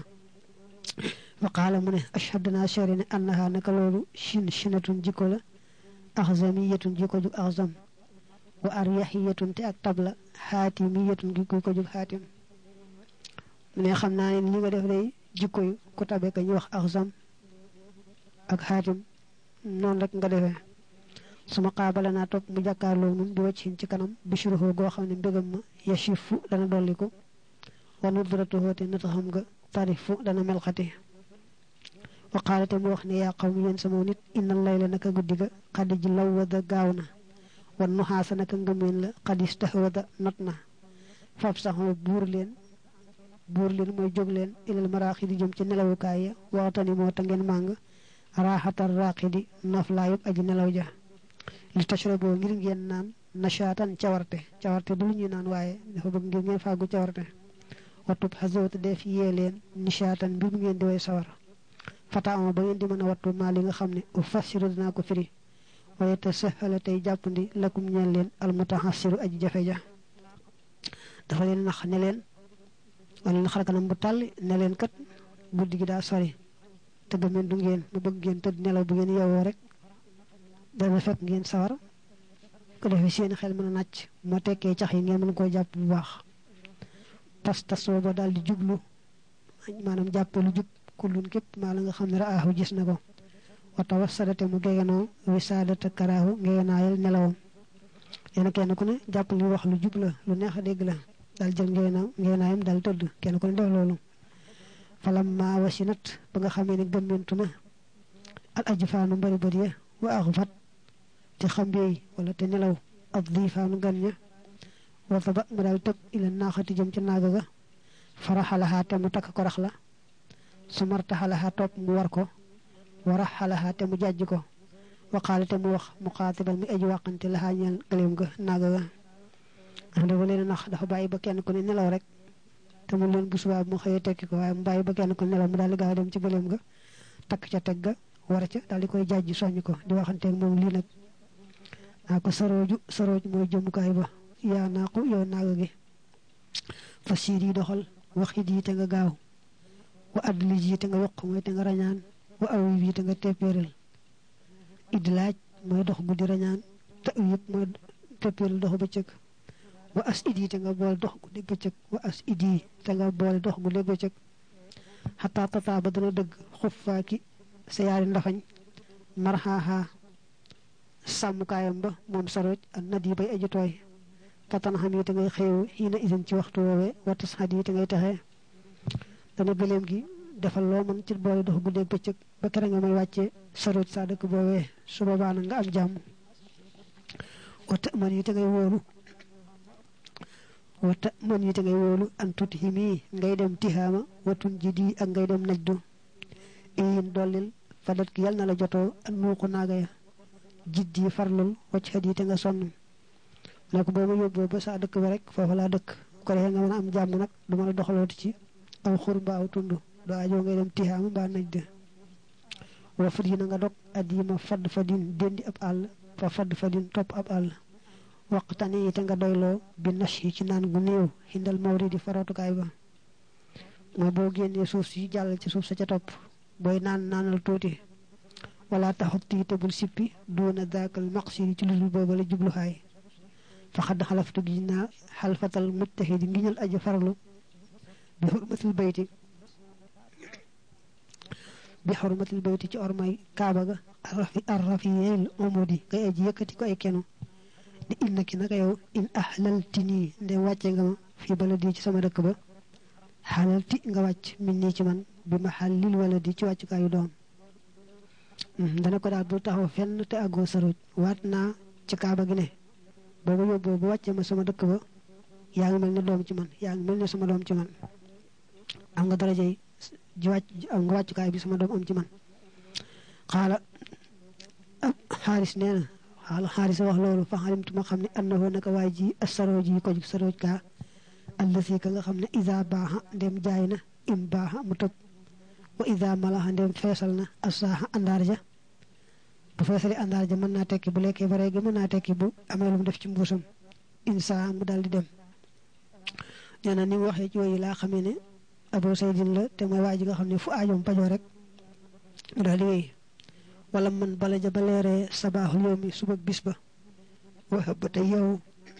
Speaker 1: wa qaala mu ne ashhadu naa seere ne annaha naka loolu shin shinatun jikko la axzamiyatun jikko jug axzam wa aryahiyatun te ak tabla xaatimiyatun gi ko jug xaatim mu ne xam naa ne li nga def day jikko yu ku tabe ka ñu wax axzam ak xaatim noonu rek nga defee suma qaabala naa topp mu jàkkaarloo nun bi wacc ci kanam bishruhu goo xam ne mbégam ma yashifu dana dolliku wa nudratuhu te nataxam nga tarifu dana melxati wa qaala te mu wax ne yaa qawmi yéen sama nit inna layla naka guddi ga xadi ji lawwada gaaw na wan nuxaasa naka ngëmeen la xadis tahwada not na fab saxoo buur leen buur leen mooy jóg leen ilal maraaxi di jëm ci nelawukaay ya waxtani moo ta ngeen màng raaxatal raaqidi noflaayub aji nelaw ja li tashraboo ngir ngeen naan nashaatan cawarte cawarte du lu ñuy naan waaye dafa bëgg ngir ngeen fàggu cawarte watub xasawata def yee leen nishaatan mbir mu ngeen di way sawar fataama ba ngeen di mën a wattu maa li nga xam ne u fassiru dinaa ko firi waaye te saxala tey jàppandi lakum ñeel leen almutahassiru aji jafe ja dafa leen nax ne leen wala leen xarkanam bu tàlli ne leen kat guddi gi daa sori te gëmeen du ngeen mu bëgg ngeen tëdd nelaw bu ngeen yeewoo rek dana fekk ngeen sawar ko defee seen xel mën a nàcc moo tekkee cax yi ngeen mën koo jàpp bu baax tas tasoo ba daal di jublu maanaam jàppe lu jub kullun képp maa la nga xam ne raahu gis na ko wata wasadate mu gegenoo wisaadata karaahu ngegenaayal nelawam yéen kenn ku ne jàpp li wax lu jub la lu neex a dégg la daal jël ngegenaaw ngegenaayam daal tëdd kenn ku ne def loolu falam maa wasinat ba nga xamee ne gëmmentu na al ajfaanu mbari bëri ya wa axfat te xambeey wala te nelaw ab diifaanu gan ña wata ba mu daal tëb ila naaxati jëm ci naaga ga faraxalaxaa te mu takk ko rax la su martaxalaxaa topp mu war ko waraxalaxaa te mu jàjj ko waxaale te mu wax mu xaatibal mi aji wàqante laxaa ñeel gëléem ga naaga ga dafa leen nax dafa bàyyi ba kenn ku ne nelaw rek te mu leen bu subaa mu xëyee tekki ko waaye mu bàyyi ba kenn ku ne nelaw mu daal di gaaw dem ci gëléem ga takk ca teg ga war ca daal di koy jàjj soññ ko di waxanteeg moom lii nag naa ko sarooju sarooj mooy jëmukaay ba yaa naa ko yow naaga gi fa siir yi doxal waxit yi te nga gaaw wa addli ji te nga yokk mooy te nga rañaan wa awi yi te nga teppéeral idlaaj mooy dox guddi rañaan te yëpp mooy teppéeral dox bëccëg wa as id yi te nga boole dox guddi bëccëg wa as id yi te nga boole dox guddi bëccëg xataa tataa ba dana dëgg xuffaaki sa yaari ndafañ marxaaxaa sàmmukaayam ba moom saroj ak nat yi bay aji tooy katan xam yi te ngay xeewu xiina isin ci waxtu woowee watas xat yi te ngay texee dana gëléem gi defal loo mën ci boole dox guddeeg bëccëg ba kere nga may wàcce saroj saa dëkk boobee su boobaa na nga am jàmm wata man yi te ngay wóolu wata man yi te ngay wóolu an tut himi ngay dem tihaama watun ji di ak ngay dem najdu iyin dollil fadat ki yal na la jotoo ak nuuxu naaga ya jiddi farlul wacc xat yi te nga sonn ne ko boo ma yóbboo ba saa dëkk ba rek foofu laa dëkk ko defee nga mën a am jàmm nag du ma la doxalooti ci aw xur mbaa aw tund doo ajoo ngay dem tihaama mbaa naj de wa fut yi na nga dog addima fadd fadin déndi ab àll fa fadd fadin topp ab àll waqtani yi te nga doyloo bi nash yi ci naan gu néew xindal mawri di farootukaay ba mooy boo génnee suuf si jàll ci suuf sa ca topp booy naan naanal tuuti wala taxut yi te bul sippi doona daakal maqsiri ci ludul booba la jubluxaay fa xadd xalaftu gi naa xalfatal mujtahidi ngiñal aji farlu bi xurmatil bayti bi xurmatil bayti ci ormay kaaba ga arrafi arrafiyel omodi ngay aji yëkkati ko ay kenu di inna ki naka yow in ahlalti nii ndem wàcce nga ma fii baladi ci sama dëkk ba xalalti nga wàcc min nii ci man bi ma xallil wala di ci wàccukaayu doom dana ko daal bu taxaw fenn te àggoo saroj waat naa ci kaaba gi ne booba yóbboo bu wàccee ma sama dëkk ba yaa ngi mel ne doom ci man yaa ngi mel ne sama doom ci man am nga daraja yi ji wàcc am nga wàccukaay bi sama doom am ci man xaala xaaris nee na xaala xaaris wax loolu fa xalimtu ma xam ne annahu naka waay ji as saroj yi ko jug saroj kaa allasi ka nga xam ne isa baaxa ndem jaay na im baaxa mu tëb wa idha malaha ndem feesal na asaaha àndaar ja bu feesali àndaar ja mën naa tekki bu lekkee bare gi mën naa tekki bu amee lu mu def ci mbuusam insa mu daal di dem nee na ni mu waxee ci yooyu laa xamee ne Abu Saydin la te mooy waa ji nga xam ne fu aajoom pajoo rek mu daal di wéy wala man bala ja ba leeree sabaaxul yow mi suba bis ba waxabate yow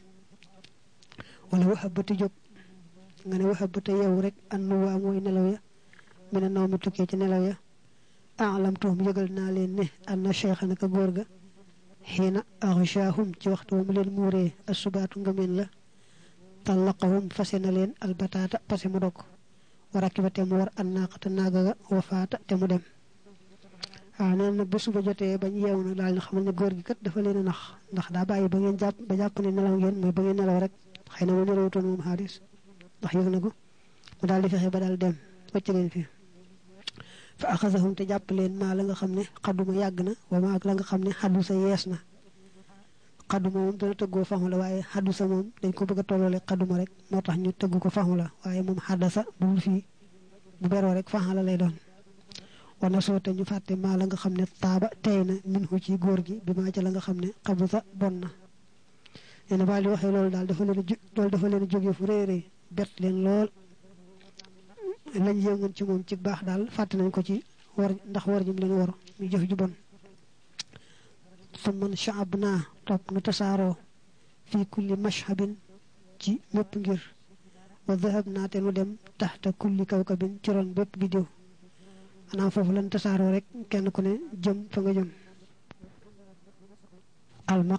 Speaker 1: wala waxabate jóg nga ne waxabate yow rek annu waa mooy nelaw ya mi ne naw mi tukkee ci nelaw ya aalamtuhum yëgal naa leen ne anna cheikha naka góor ga xiina axshahum ci waxtu wa mu leen muuree asubaatu ngameen la tallaqahum fase na leen albataata pase mu dog wa rakiba te mu war annaqata naaga ga wa faata te mu dem waaw neen nag ba suba jotee bañ yeewu nag daal na xamal ne góor gi kat dafa leen a nax ndax daa bàyyi ba ngeen jàpp ba jàpp ne nelaw ngeen mooy ba ngeen nelaw rek xëy na mu nelawutoon moom xaalis ndax yëg na ko mu daal di fexe ba daal dem wacc leen fi fa axasahum te jàpp leen maa la nga xam ne xaduma yàgg na wa maa ak la nga xam ne xaddu sa yees na xaduma moom dana tëggoo faxu la waaye xaddu sa moom dañ ko bëgg a tolloole xaduma rek moo tax ñu tëgg ko faxu la waaye moom xadda sa bul fii bu beroo rek faxa la lay doon wana soote ñu fàtte maa la nga xam ne taaba tey na min hu ci góor gi bi maa ca la nga xam ne xabu sa bon na nee na baal di waxee loolu daal dafa leen loolu dafa leen jógee fu rëy rëy bett leen lool lañ yëngoon ci moom ci baax daal fàtte nañ ko ci war ndax war jëm leen war ñu jëf ju bon su man shaab naa topp nu tasaaroo fii kulli mashhabin ci mépp ngir wa dhahab naa te nu dem taxta kulli kawkabin ci ron bépp biddiw maanaam foofu lan tasaaroo rek kenn ku ne jëm fa nga jëm alma